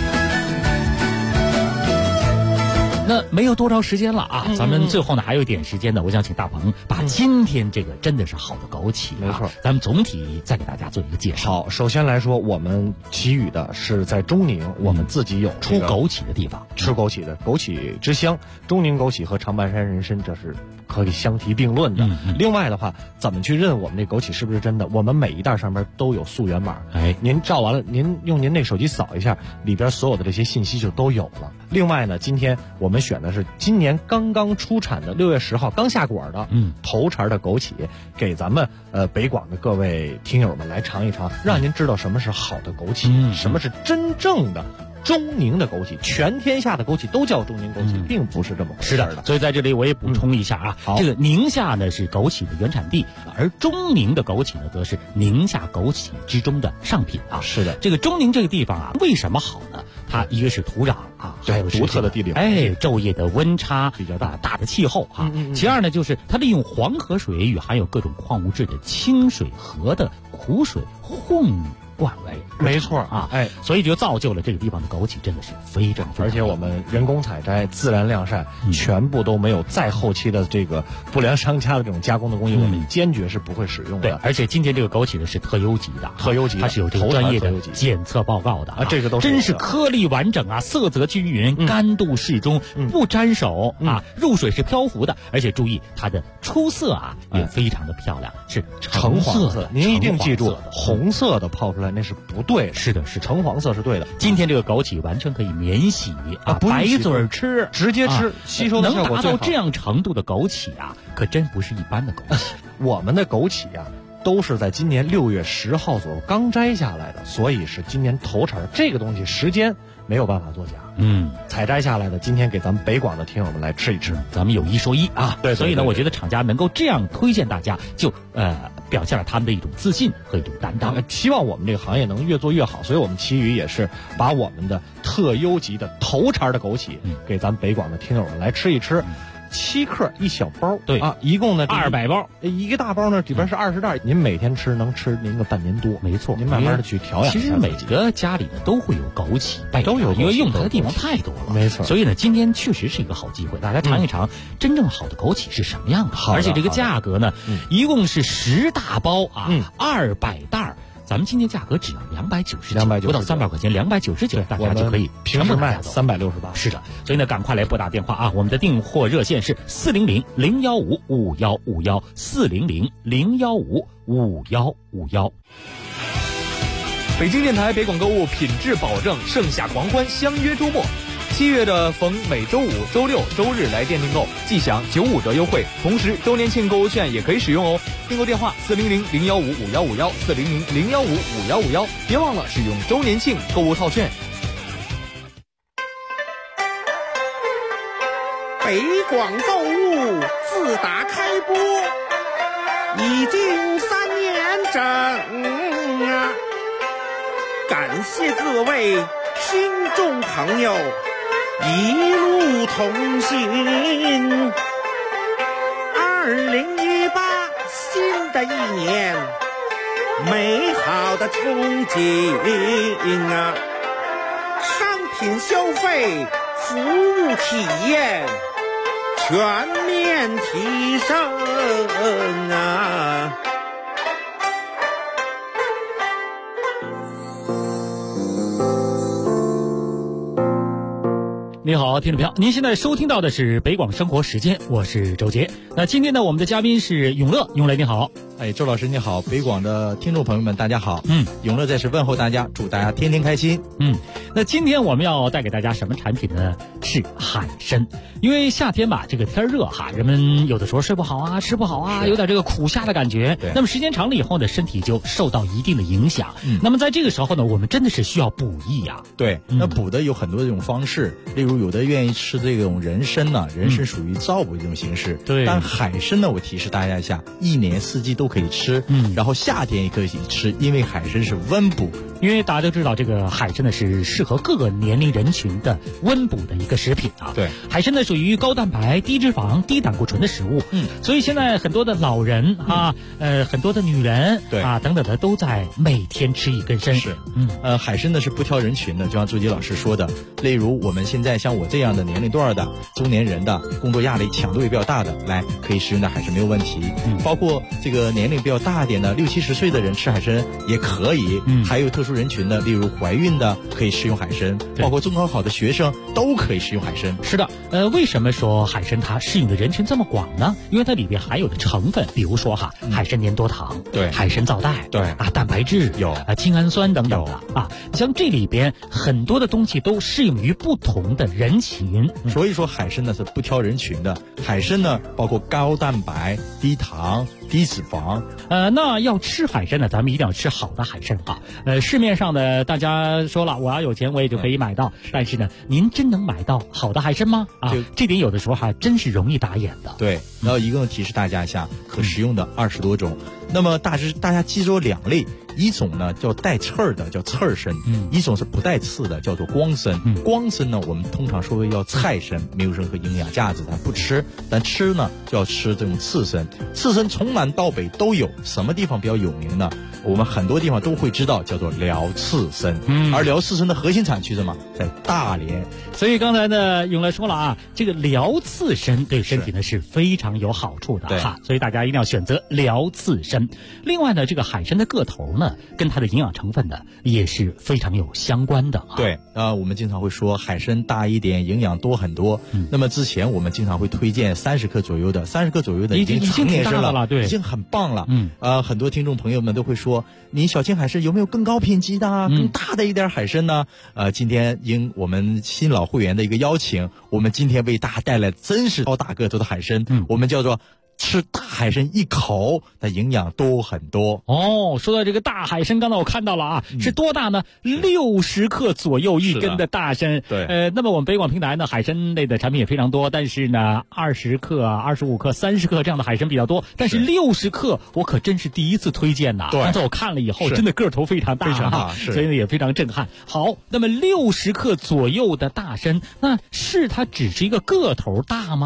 那没有多长时间了啊，咱们最后呢还有一点时间呢，我想请大鹏把今天这个真的是好的枸杞， 没错， 咱们总体再给大家做一个介绍。 好，首先来说，我们给予的是在中宁，我们自己有出枸杞的地方， 吃枸杞的枸杞之乡，中宁枸杞和长白山人参这是可以相提并论的。另外的话，怎么去认我们这枸杞是不是真的？我们每一袋上面都有溯源码，您照完了，您用您那手机扫一下，里边所有的这些信息就都有了。另外呢，今天我们选的是今年刚刚出产的6月10号刚下果的头茬的枸杞，给咱们北广的各位听友们来尝一尝，让您知道什么是好的枸杞，什么是真正的中宁的枸杞。全天下的枸杞都叫中宁枸杞，并不是这么回事的。 所以在这里我也补充一下啊，这个宁夏呢是枸杞的原产地，而中宁的枸杞呢则是宁夏枸杞之中的上品啊。 是的， 这个中宁这个地方啊，为什么好呢？它一个是土壤啊，还有独特的地理， 昼夜的温差比较大的气候啊。其二呢，就是它利用黄河水与含有各种矿物质的清水河的苦水混灌为， 没错啊，所以就造就了这个地方的枸杞真的是非常， 而且我们人工采摘、自然晾晒，全部都没有再后期的这个不良商家的这种加工的工艺，我们坚决是不会使用的。 对，而且今天这个枸杞呢是特优级的，它是有这个专业的检测报告的啊， 这个都真是颗粒完整啊，色泽均匀，干度适中，不沾手啊，入水是漂浮的，而且注意它的出色啊也非常的漂亮，是橙黄色。 您一定记住，红色的泡出来那是不对的， 是的， 橙黄色是对的。 今天这个枸杞完全可以免洗啊，白嘴吃， 直接吃，吸收的效果最好。 能达到这样程度的枸杞啊，可真不是一般的枸杞。 我们的枸杞啊，都是在今年6月10号左右刚摘下来的，所以是今年头茬。这个东西时间没有办法作假，采摘下来的，今天给咱们北广的听友们来吃一吃， 咱们有一说一啊。 对， 所以呢，我觉得厂家能够这样推荐大家，就表现了他们的一种自信和一种担当。 希望我们这个行业能越做越好，所以我们奇宇也是把我们的特优级的头茬的枸杞给咱们北广的听友们来吃一吃。 7克一小包， 对啊，一共呢 200包， 一个大包呢里边是20袋，您每天吃能吃您个半年多， 没错， 您慢慢的去调养。 其实每个家里呢都会有枸杞备， 都有， 因为用它的地方太多了， 没错。 所以呢，今天确实是一个好机会，大家尝一尝真正好的枸杞是什么样的，而且这个价格呢，一共是10大包啊，200袋。咱们今天价格只要299，不到300块钱，299，大家就可以平时卖368。 是的，所以呢，赶快来拨打电话啊！我们的订货热线是400-015-5151，400-015-5151。 北京电台北广购物品质保证，盛夏狂欢相约周末。7月的逢每周五、周六、周日来店订购，即享95折优惠，同时周年庆购物券也可以使用哦。订购电话400-015-5151，400-015-5151，别忘了使用周年庆购物套券。 北广购物自打开播已经3年整啊！感谢各位听众朋友一路同行。2018新的一年，美好的憧憬啊！商品消费、服务体验全面提升啊！ 你好，听众朋友，您现在收听到的是北广生活时间，我是周杰。那今天呢，我们的嘉宾是永乐，永乐你好。 周老师你好，北广的听众朋友们大家好。永乐在此问候大家，祝大家天天开心。 那今天我们要带给大家什么产品呢？是海参。因为夏天吧，这个天热哈，人们有的时候睡不好啊，吃不好啊，有点这个苦夏的感觉。那么时间长了以后呢，身体就受到一定的影响。那么在这个时候呢，我们真的是需要补益呀。 对，那补的有很多这种方式，例如有的愿意吃这种人参呢，人参属于燥补这种形式。 对， 但海参呢，我提示大家一下，一年四季都可以吃。然后夏天也可以吃，因为海参是温补。 因为大家都知道，这个海参呢是适合各个年龄人群的温补的一个食品啊。 对， 海参呢属于高蛋白、低脂肪、低胆固醇的食物。所以现在很多的老人啊，很多的女人啊等等的都在每天吃一根参。 是，海参呢是不挑人群的，就像周杰老师说的，例如我们现在像我这样的年龄段的中年人的，工作压力强度也比较大的，来可以食用的海参没有问题。包括这个年龄比较大一点的60、70岁的人吃海参也可以。还有特殊人群的，例如怀孕的可以食用海参，包括中考好的学生都可以食用海参。 是的，为什么说海参它适应的人群这么广呢？因为它里边含有的成分，比如说海参粘多糖， 对， 海参皂苷， 对啊，蛋白质有精氨酸等等的啊，像这里边很多的东西都适应于不同的人群。 所以说海参呢是不挑人群的，海参呢包括高蛋白、低糖、低脂肪。 那要吃海参呢，咱们一定要吃好的海参啊。市面上的大家说了，我要有钱我也就可以买到，但是呢，您真能买到好的海参吗？啊，这点有的时候还真是容易打眼的。 对，然后一共提示大家一下，可食用的20多种。那么大家记住2类，一种呢叫带刺儿的，叫刺儿参；一种是不带刺的，叫做光参。光参呢，我们通常说为叫菜参，没有任何营养价值，咱不吃。但吃呢，就要吃这种刺参。刺参从南到北都有，什么地方比较有名呢？我们很多地方都会知道，叫做辽刺参。而辽刺参的核心产区是什么？在大连。 所以刚才呢，永乐说了啊，这个辽刺参对身体呢是非常有好处的哈，所以大家一定要选择辽刺参。另外呢，这个海参的个头呢，跟它的营养成分呢也是非常有相关的啊。 对，我们经常会说海参大一点，营养多很多。那么之前我们经常会推荐30克左右的，30克左右的已经成年参了， 对， 已经很棒了。很多听众朋友们都会说，你小青海参有没有更高品级的更大的一点海参呢？今天应我们新老会员的一个邀请，我们今天为大家带来真是超大个头的海参，我们叫做吃大海参一口，它营养多很多。 说到这个大海参，刚才我看到了啊，是多大呢？60克左右一根的大参。 对， 那么我们北广平台呢，海参类的产品也非常多，但是呢，20克、25克、30克这样的海参比较多，但是60克我可真是第一次推荐呐。 对， 刚才我看了以后，真的个头非常大， 非常大， 所以呢也非常震撼。好，那么60克左右的大参，那是它只是一个个头大吗？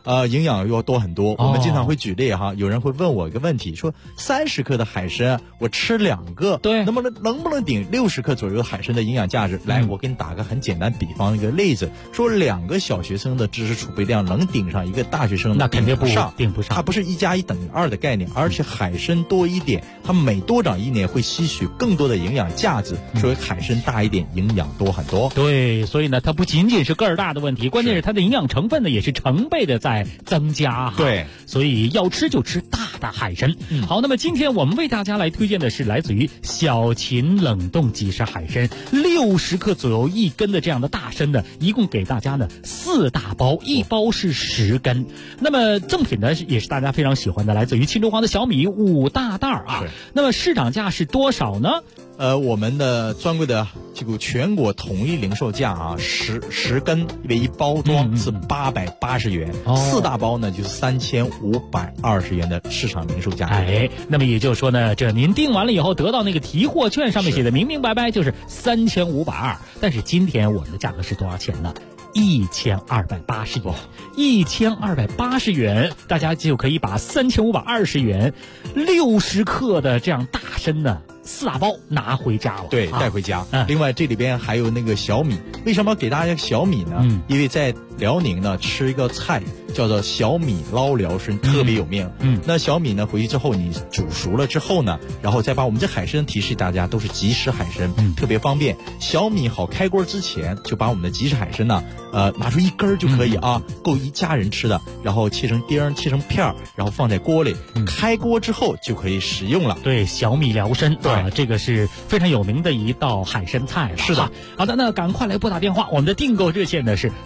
营养要多很多。我们经常会举例哈，有人会问我一个问题，说30克的海参我吃2个， 对， 能不能顶60克左右海参的营养价值？来，我给你打个很简单比方一个例子，说2个小学生的知识储备量能顶上一个大学生， 那肯定顶不上。 它不是1+1等于2的概念，而且海参多一点，它每多长1年会吸取更多的营养价值，所以海参大一点，营养多很多。 对，所以呢，它不仅仅是个儿大的问题，关键是它的营养成分呢也是成倍的在增加。 对， 所以要吃就吃大的海参。好，那么今天我们为大家来推荐的是来自于小秦冷冻即食海参，60克左右1根的这样的大参呢，一共给大家呢4大包，1包是10根。那么赠品呢也是大家非常喜欢的，来自于秦中华的小米5大袋啊。那么市场价是多少呢？ 我们的专柜的这个全国统一零售价啊，10根为一包装是880元，4大包呢就是3520元的市场零售价。 那么也就是说呢，这您订完了以后得到那个提货券上面写的明明白白就是3520，但是今天我们的价格是多少钱呢？1280元，1280元，大家就可以把3520元60克的这样大参呢4大包拿回家了， 对，带回家。另外这里边还有那个小米，为什么要给大家小米呢？因为在辽宁呢吃一个菜叫做小米捞辽参，特别有名。那小米呢回去之后你煮熟了之后呢，然后再把我们这海参提示大家都是即食海参，特别方便。小米好开锅之前就把我们的即食海参呢拿出1根就可以啊，够一家人吃的，然后切成丁切成片儿，然后放在锅里，开锅之后就可以食用了。 对，小米辽参，对，这个是非常有名的一道海参菜了。 是的。 好的，那赶快来拨打电话，我们的订购热线呢是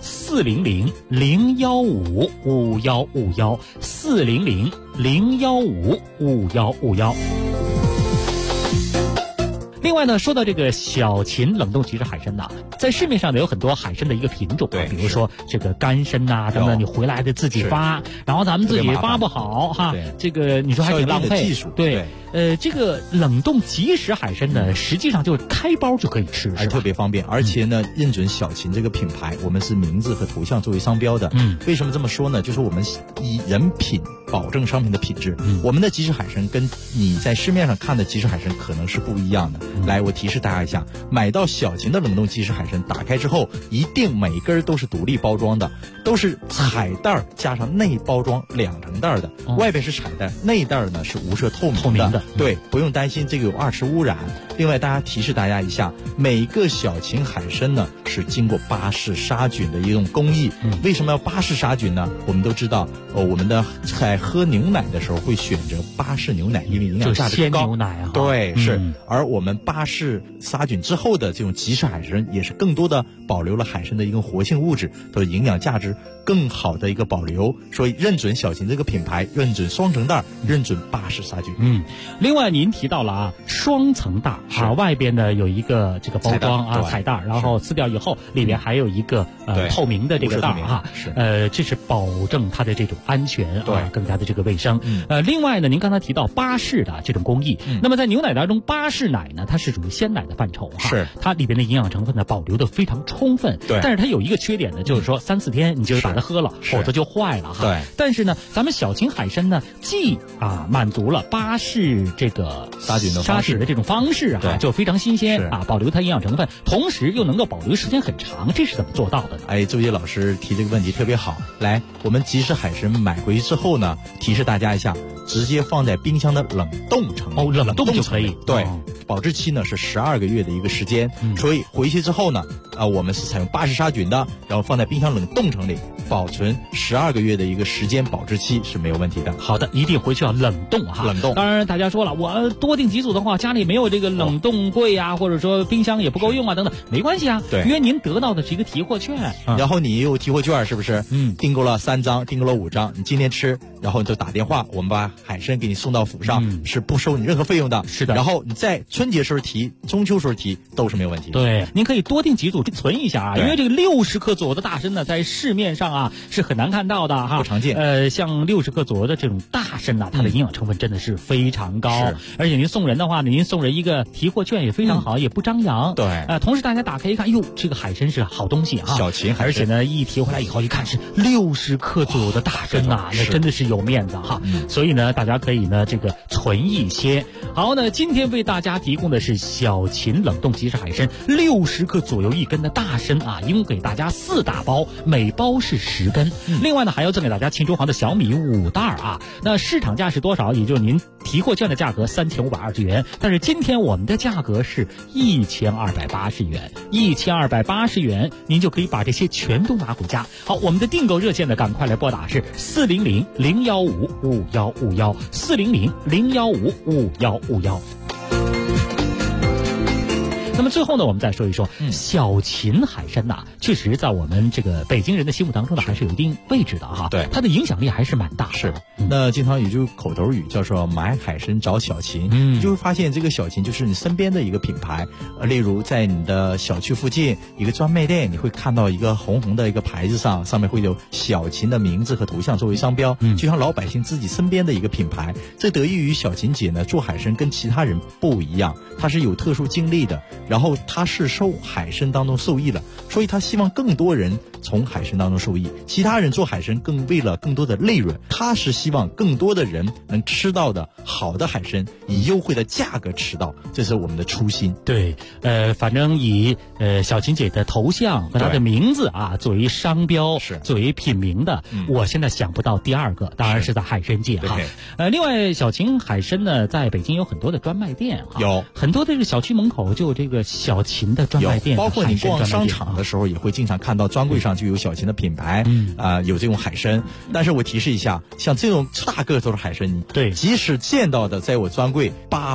400-015-5151，400-015-5151。另外呢，说到这个小秦冷冻即食海参呢，在市面上呢有很多海参的一个品种，对，比如说这个干参呐等等，你回来的自己发，然后咱们自己发不好哈，这个你说还挺浪费。对，这个冷冻即食海参呢，实际上就开包就可以吃， 特别方便，而且呢，认准小秦这个品牌，我们是名字和头像作为商标的。为什么这么说呢？就是我们以人品保证商品的品质。我们的即食海参跟你在市面上看的即食海参可能是不一样的。来，我提示大家一下，买到小秦的冷冻即食海参，打开之后一定每根都是独立包装的，都是彩袋加上内包装2层袋的，外边是彩袋，内袋呢是无色透明的。对，不用担心这个有2次污染。另外，提示大家一下，每个小秦海参呢是经过巴氏杀菌的一种工艺。为什么要巴氏杀菌呢？我们都知道，我们的在喝牛奶的时候会选择巴氏牛奶，因为营养价值高。 鲜牛奶啊。 对，是。而我们巴氏杀菌之后的这种即食海参，也是更多的保留了海参的一个活性物质的营养价值更好的一个保留。所以认准小秦这个品牌，认准双层袋，认准巴氏杀菌。 另外您提到了双层袋啊，外边呢有一个这个包装啊彩袋，然后撕掉以后里边还有一个透明的这个袋啊，这是保证它的这种安全啊，更加的这个卫生。另外呢，您刚才提到巴氏的这种工艺，那么在牛奶当中，巴氏奶呢它是属于鲜奶的范畴哈， 是它里边的营养成分呢保留的非常充分。 对， 但是它有一个缺点呢，就是说3-4天你就把它喝了，否则就坏了哈。 对， 但是呢，咱们小秦海参呢，既满足了巴氏这个杀菌的这种方式啊，就非常新鲜啊，保留它营养成分，同时又能够保留时间很长，这是怎么做到的呢？ 周杰老师提这个问题特别好。来，我们即食海参买回去之后呢，提示大家一下，直接放在冰箱的冷冻层。 冷冻就可以。 对，保质期呢是12个月的一个时间。所以回去之后呢，我们是采用巴氏杀菌的，然后放在冰箱冷冻层里保存12个月的一个时间，保质期是没有问题的。 好的，一定回去要冷冻哈。 冷冻。 当然大家说了，我多订几组的话，家里没有这个冷冻柜啊，或者说冰箱也不够用啊等等，没关系啊。 对， 因为您得到的是一个提货券， 然后你有提货券是不是？订购了3张，订购了5张，你今天吃，然后你就打电话，我们把海参给你送到府上，是不收你任何费用的。 是的。 然后你在春节时候提，中秋时候提都是没有问题的。 对，您可以多订几组存一下啊，因为这个60克左右的大参呢，在市面上啊是很难看到的哈， 不常见。 像60克左右的这种大参呐，它的营养成分真的是非常高，而且您送人的话呢，您送人一个提货券也非常好，也不张扬。 对， 同时大家打开一看，哟，这个海参是好东西啊， 小秦海参， 而且呢，一提回来以后一看是60克左右的大参呐，那真的是有面子哈。所以呢，大家可以呢这个存一些。好，那今天为大家提供的是小秦冷冻即食海参60克左右一根的大参啊，一共给大家4大包，每包是10根。另外呢，还要赠给大家秦中行的小米5袋啊。那市场价是多少？也就是您提货券的价格3520元，但是今天我们的价格是1280元，1280元您就可以把这些全都拿回家。好，我们的订购热线呢，赶快来拨打是400-015-5151，400-015-5151。那么最后呢，我们再说一说小秦海参呐，确实在我们这个北京人的心目当中呢，还是有一定位置的哈。 对， 它的影响力还是蛮大的。 是，那经常也就口头语叫做买海参找小秦，你就会发现这个小秦就是你身边的一个品牌。例如在你的小区附近一个专卖店，你会看到一个红红的一个牌子上面会有小秦的名字和头像作为商标，就像老百姓自己身边的一个品牌。这得益于小秦姐呢做海参跟其他人不一样，她是有特殊经历的。然后他是受海参当中受益了，所以他希望更多人从海参当中受益。其他人做海参为了更多的利润，他是希望更多的人能吃到的好的海参，以优惠的价格吃到，这是我们的初心。 对，反正以小秦姐的头像和她的名字啊作为商标，作为品名的，我现在想不到第二个，当然是在海参界哈。另外小秦海参呢，在北京有很多的专卖店哈，有很多的这个小区门口就有这个小秦的专卖店， 包括你逛商场的时候也会经常看到专柜上就有小秦的品牌，有这种海参。但是我提示一下，像这种大个头的海参，对，即使见到的在我专柜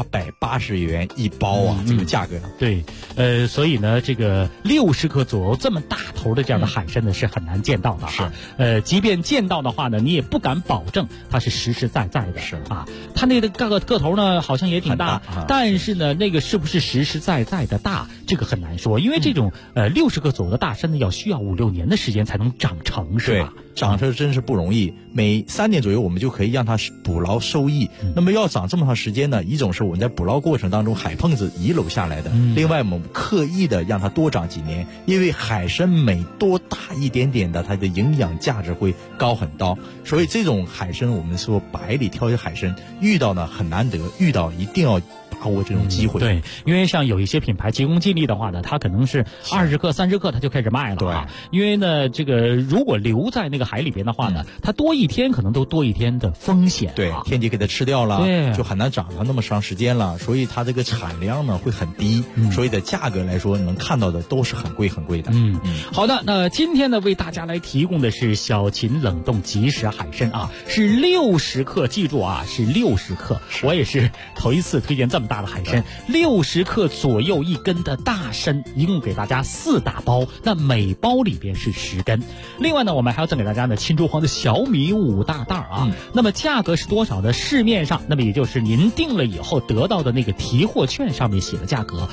880元一包啊，这个价格。 对，所以呢，这个60克左右这么大头的这样的海参呢，是很难见到的哈。即便见到的话呢，你也不敢保证它是实实在在的。是啊，它那个个头呢，好像也挺大，但是呢，那个是不是实实在在的大，这个很难说，因为这种60克左右的大参呢，需要5-6年的时间才能长成，是吧？ 长成真是不容易，每3年左右我们就可以让它捕捞收益。那么要长这么长时间呢，一种是我们在捕捞过程当中海碰子遗留下来的，另外我们刻意的让它多长几年，因为海参每多大一点点的，它的营养价值会高很高，所以这种海参我们说百里挑一海参，遇到呢很难得，遇到一定要把握这种机会。 对，因为像有一些品牌急功近利的话呢，它可能是20克、30克它就开始卖了。对，因为呢，这个如果留在那个海里边的话呢，它多一天可能都多一天的风险。 对，天敌给它吃掉了，就很难长它那么长时间了，所以它这个产量呢会很低，所以的价格来说能看到的都是很贵很贵的。 好的，那今天呢为大家来提供的是小秦冷冻即食海参啊，是60克，记住啊，是60克。我也是头一次推荐这么大的海参，60克左右一根的大参，一共给大家4大包，那每包里边是10根。另外呢，我们还要赠给大家呢秦中行的小米5大袋啊。那么价格是多少呢？市面上，那么也就是您订了以后得到的那个提货券上面写的价格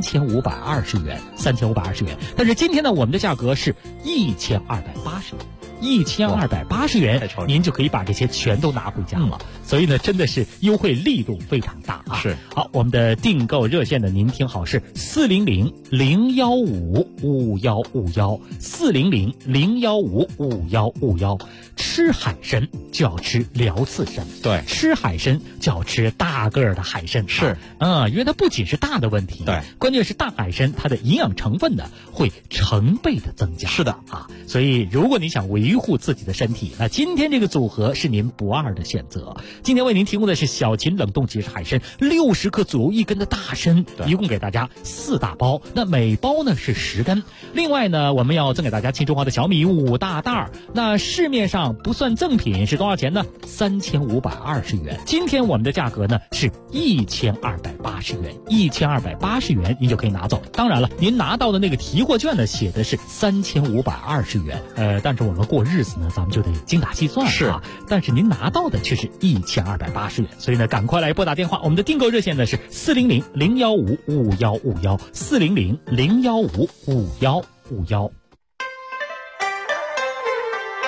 3520元，3520元。但是今天呢，我们的价格是1280元，您就可以把这些全都拿回家了。所以呢，真的是优惠力度非常大啊！ 是。 好，我们的订购热线呢，您听好，是400-015-5151，400-015-5151。吃海参就要吃辽刺参，对，吃海参就要吃大个儿的海参，是，因为它不仅是大的问题，对，关键是大海参它的营养成分呢会成倍的增加，是的啊，所以如果你想维护自己的身体，那今天这个组合是您不二的选择。今天为您提供的是小秦冷冻即食海参60克左右一根的大参，一共给大家4大包，那每包呢是10根。另外呢，我们要赠给大家秦中华的小米5大袋，那市面上不算赠品是多少钱呢？3520元。今天我们的价格呢是1280元，1280元您就可以拿走。当然了，您拿到的那个提货券呢写的是3520元，但是我们过日子呢，咱们就得精打细算啊。是，但是您拿到的却是1280元，所以呢，赶快来拨打电话。我们的订购热线呢是400-015-5151，400-015-5151。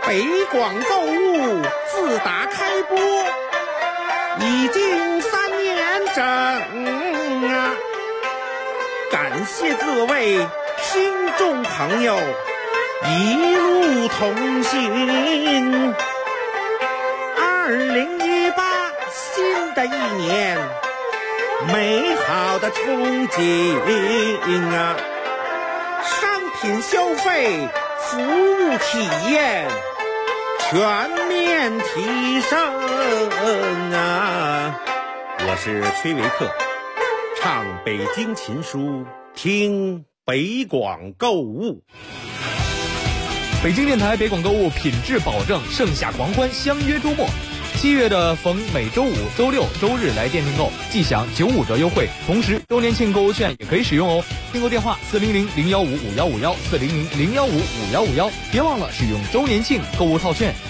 北广购物自打开播已经3年整啊，感谢各位听众朋友一路同行。2018新的一年，美好的憧憬啊，商品消费、服务体验全面提升啊！我是崔维克，唱北京琴书，听北广购物。 北京电台北广购物品质保证，盛夏狂欢，相约周末。7月的逢每周五、周六、周日来店订购，即享95折优惠，同时周年庆购物券也可以使用哦。订购电话400-015-5151 400-015-5151，别忘了使用周年庆购物套券。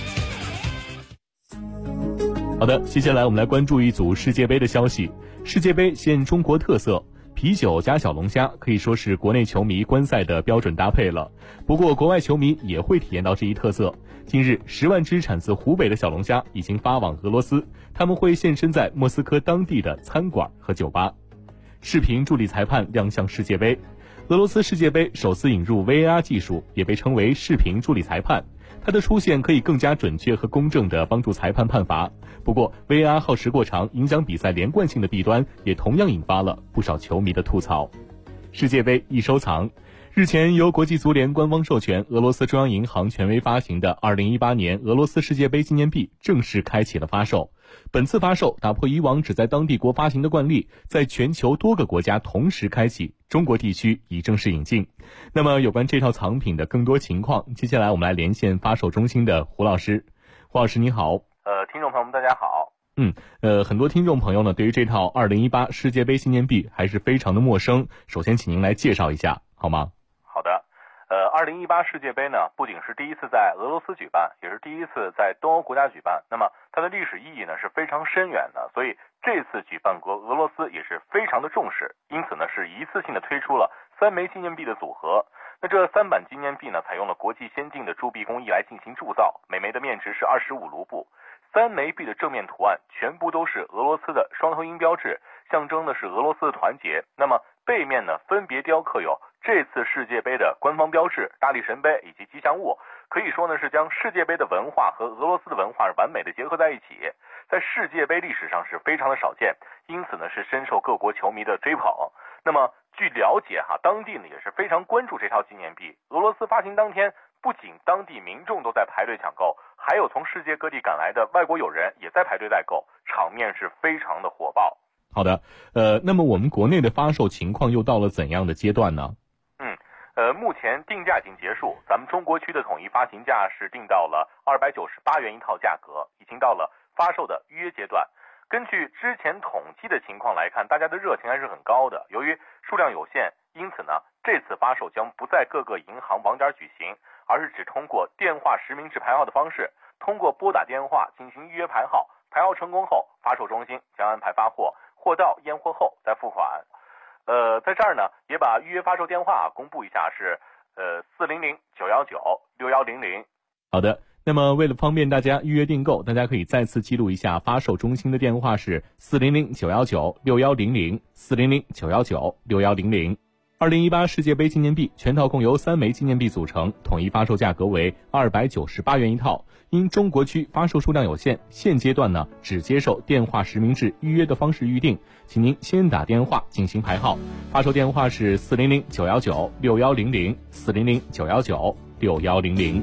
好的，接下来我们来关注一组世界杯的消息。世界杯现中国特色，啤酒加小龙虾可以说是国内球迷观赛的标准搭配了。不过国外球迷也会体验到这一特色。近日10万只产自湖北的小龙虾已经发往俄罗斯，他们会现身在莫斯科当地的餐馆和酒吧。视频助理裁判亮相世界杯。俄罗斯世界杯首次引入 VAR 技术，也被称为视频助理裁判。它的出现可以更加准确和公正地帮助裁判判罚。不过 VAR 耗时过长，影响比赛连贯性的弊端也同样引发了不少球迷的吐槽。世界杯易收藏。日前由国际足联官方授权，俄罗斯中央银行权威发行的2018年俄罗斯世界杯纪念币正式开启了发售。本次发售打破以往只在当地国发行的惯例，在全球多个国家同时开启，中国地区已正式引进。那么有关这套藏品的更多情况，接下来我们来连线发售中心的胡老师。胡老师你好。 听众朋友们大家好。 很多听众朋友呢对于这套2018世界杯纪念币还是非常的陌生，首先请您来介绍一下好吗？ 好的。2018世界杯呢，不仅是第一次在俄罗斯举办，也是第一次在东欧国家举办。那么它的历史意义呢是非常深远的，所以这次举办国俄罗斯也是非常的重视，因此呢是一次性的推出了3枚纪念币的组合。那这3版纪念币呢，采用了国际先进的铸币工艺来进行铸造，每枚的面值是25卢布。3枚币的正面图案全部都是俄罗斯的双头鹰标志，象征的是俄罗斯的团结。那么背面呢，分别雕刻有这次世界杯的官方标志、大力神杯以及吉祥物，可以说呢是将世界杯的文化和俄罗斯的文化完美的结合在一起，在世界杯历史上是非常的少见，因此呢是深受各国球迷的追捧。那么据了解当地呢也是非常关注这套纪念币。俄罗斯发行当天，不仅当地民众都在排队抢购，还有从世界各地赶来的外国友人也在排队代购，场面是非常的火爆。 好的，那么我们国内的发售情况又到了怎样的阶段呢？ 目前定价已经结束，咱们中国区的统一发行价是定到了298元一套价格，已经到了发售的预约阶段。根据之前统计的情况来看，大家的热情还是很高的。由于数量有限，因此呢，这次发售将不在各个银行网点举行，而是只通过电话实名制排号的方式，通过拨打电话进行预约排号，排号成功后，发售中心将安排发货，货到验货后再付款。在这儿呢，也把预约发售电话公布一下，是400-919-6100。 好的，那么为了方便大家预约订购，大家可以再次记录一下发售中心的电话是400-919-6100 400-919-6100。2018世界杯纪念币全套共由3枚纪念币组成，统一发售价格为298元一套。因中国区发售数量有限，现阶段呢只接受电话实名制预约的方式预定，请您先打电话进行排号。发售电话是400-919-6100 400-919-6100。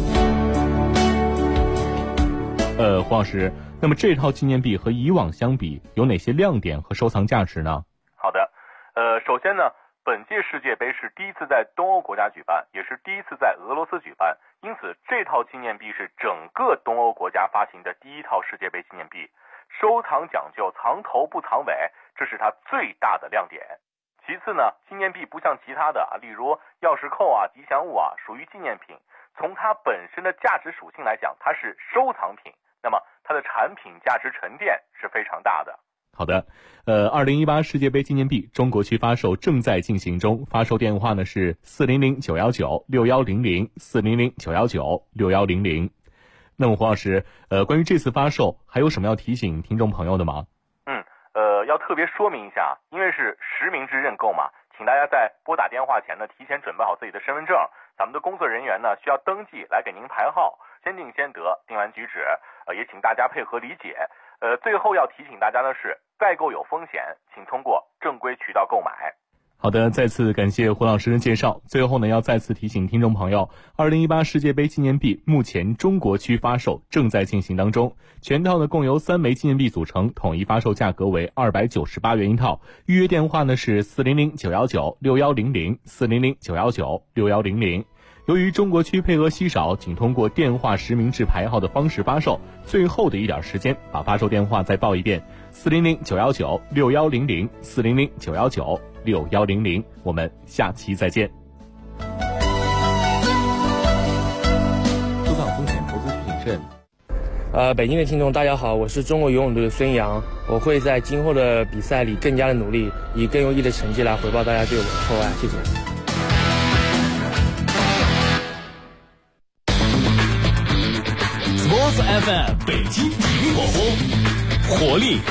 胡老师，那么这套纪念币和以往相比，有哪些亮点和收藏价值呢？ 好的，首先呢，本届世界杯是第一次在东欧国家举办，也是第一次在俄罗斯举办，因此这套纪念币是整个东欧国家发行的第一套世界杯纪念币。收藏讲究藏头不藏尾，这是它最大的亮点。其次呢，纪念币不像其他的例如钥匙扣吉祥物属于纪念品，从它本身的价值属性来讲，它是收藏品，那么它的产品价值沉淀是非常大的。 好的，2018世界杯纪念币中国区发售正在进行中，发售电话呢是400-919-6100 400-919-6100。 那么胡老师，关于这次发售还有什么要提醒听众朋友的吗？ 要特别说明一下，因为是实名制认购嘛，请大家在拨打电话前呢，提前准备好自己的身份证，咱们的工作人员呢需要登记来给您排号，先定先得，定完举止，也请大家配合理解。最后要提醒大家的是，代购有风险，请通过正规渠道购买。 好的，再次感谢胡老师的介绍。最后呢，要再次提醒听众朋友，2018世界杯纪念币目前中国区发售正在进行当中，全套呢共由3枚纪念币组成，统一发售价格为298元一套。预约电话呢是400-919-6100 400-919-6100。由于中国区配额稀少，仅通过电话实名制排号的方式发售，最后的一点时间，把发售电话再报一遍：400-919-6100 400-919-6100。我们下期再见。 触犯风险，投资需谨慎。 北京的听众大家好，我是中国游泳队的孙杨，我会在今后的比赛里更加的努力，以更优异的成绩来回报大家对我的厚爱，谢谢。 Sports FM 北京体育广播，活力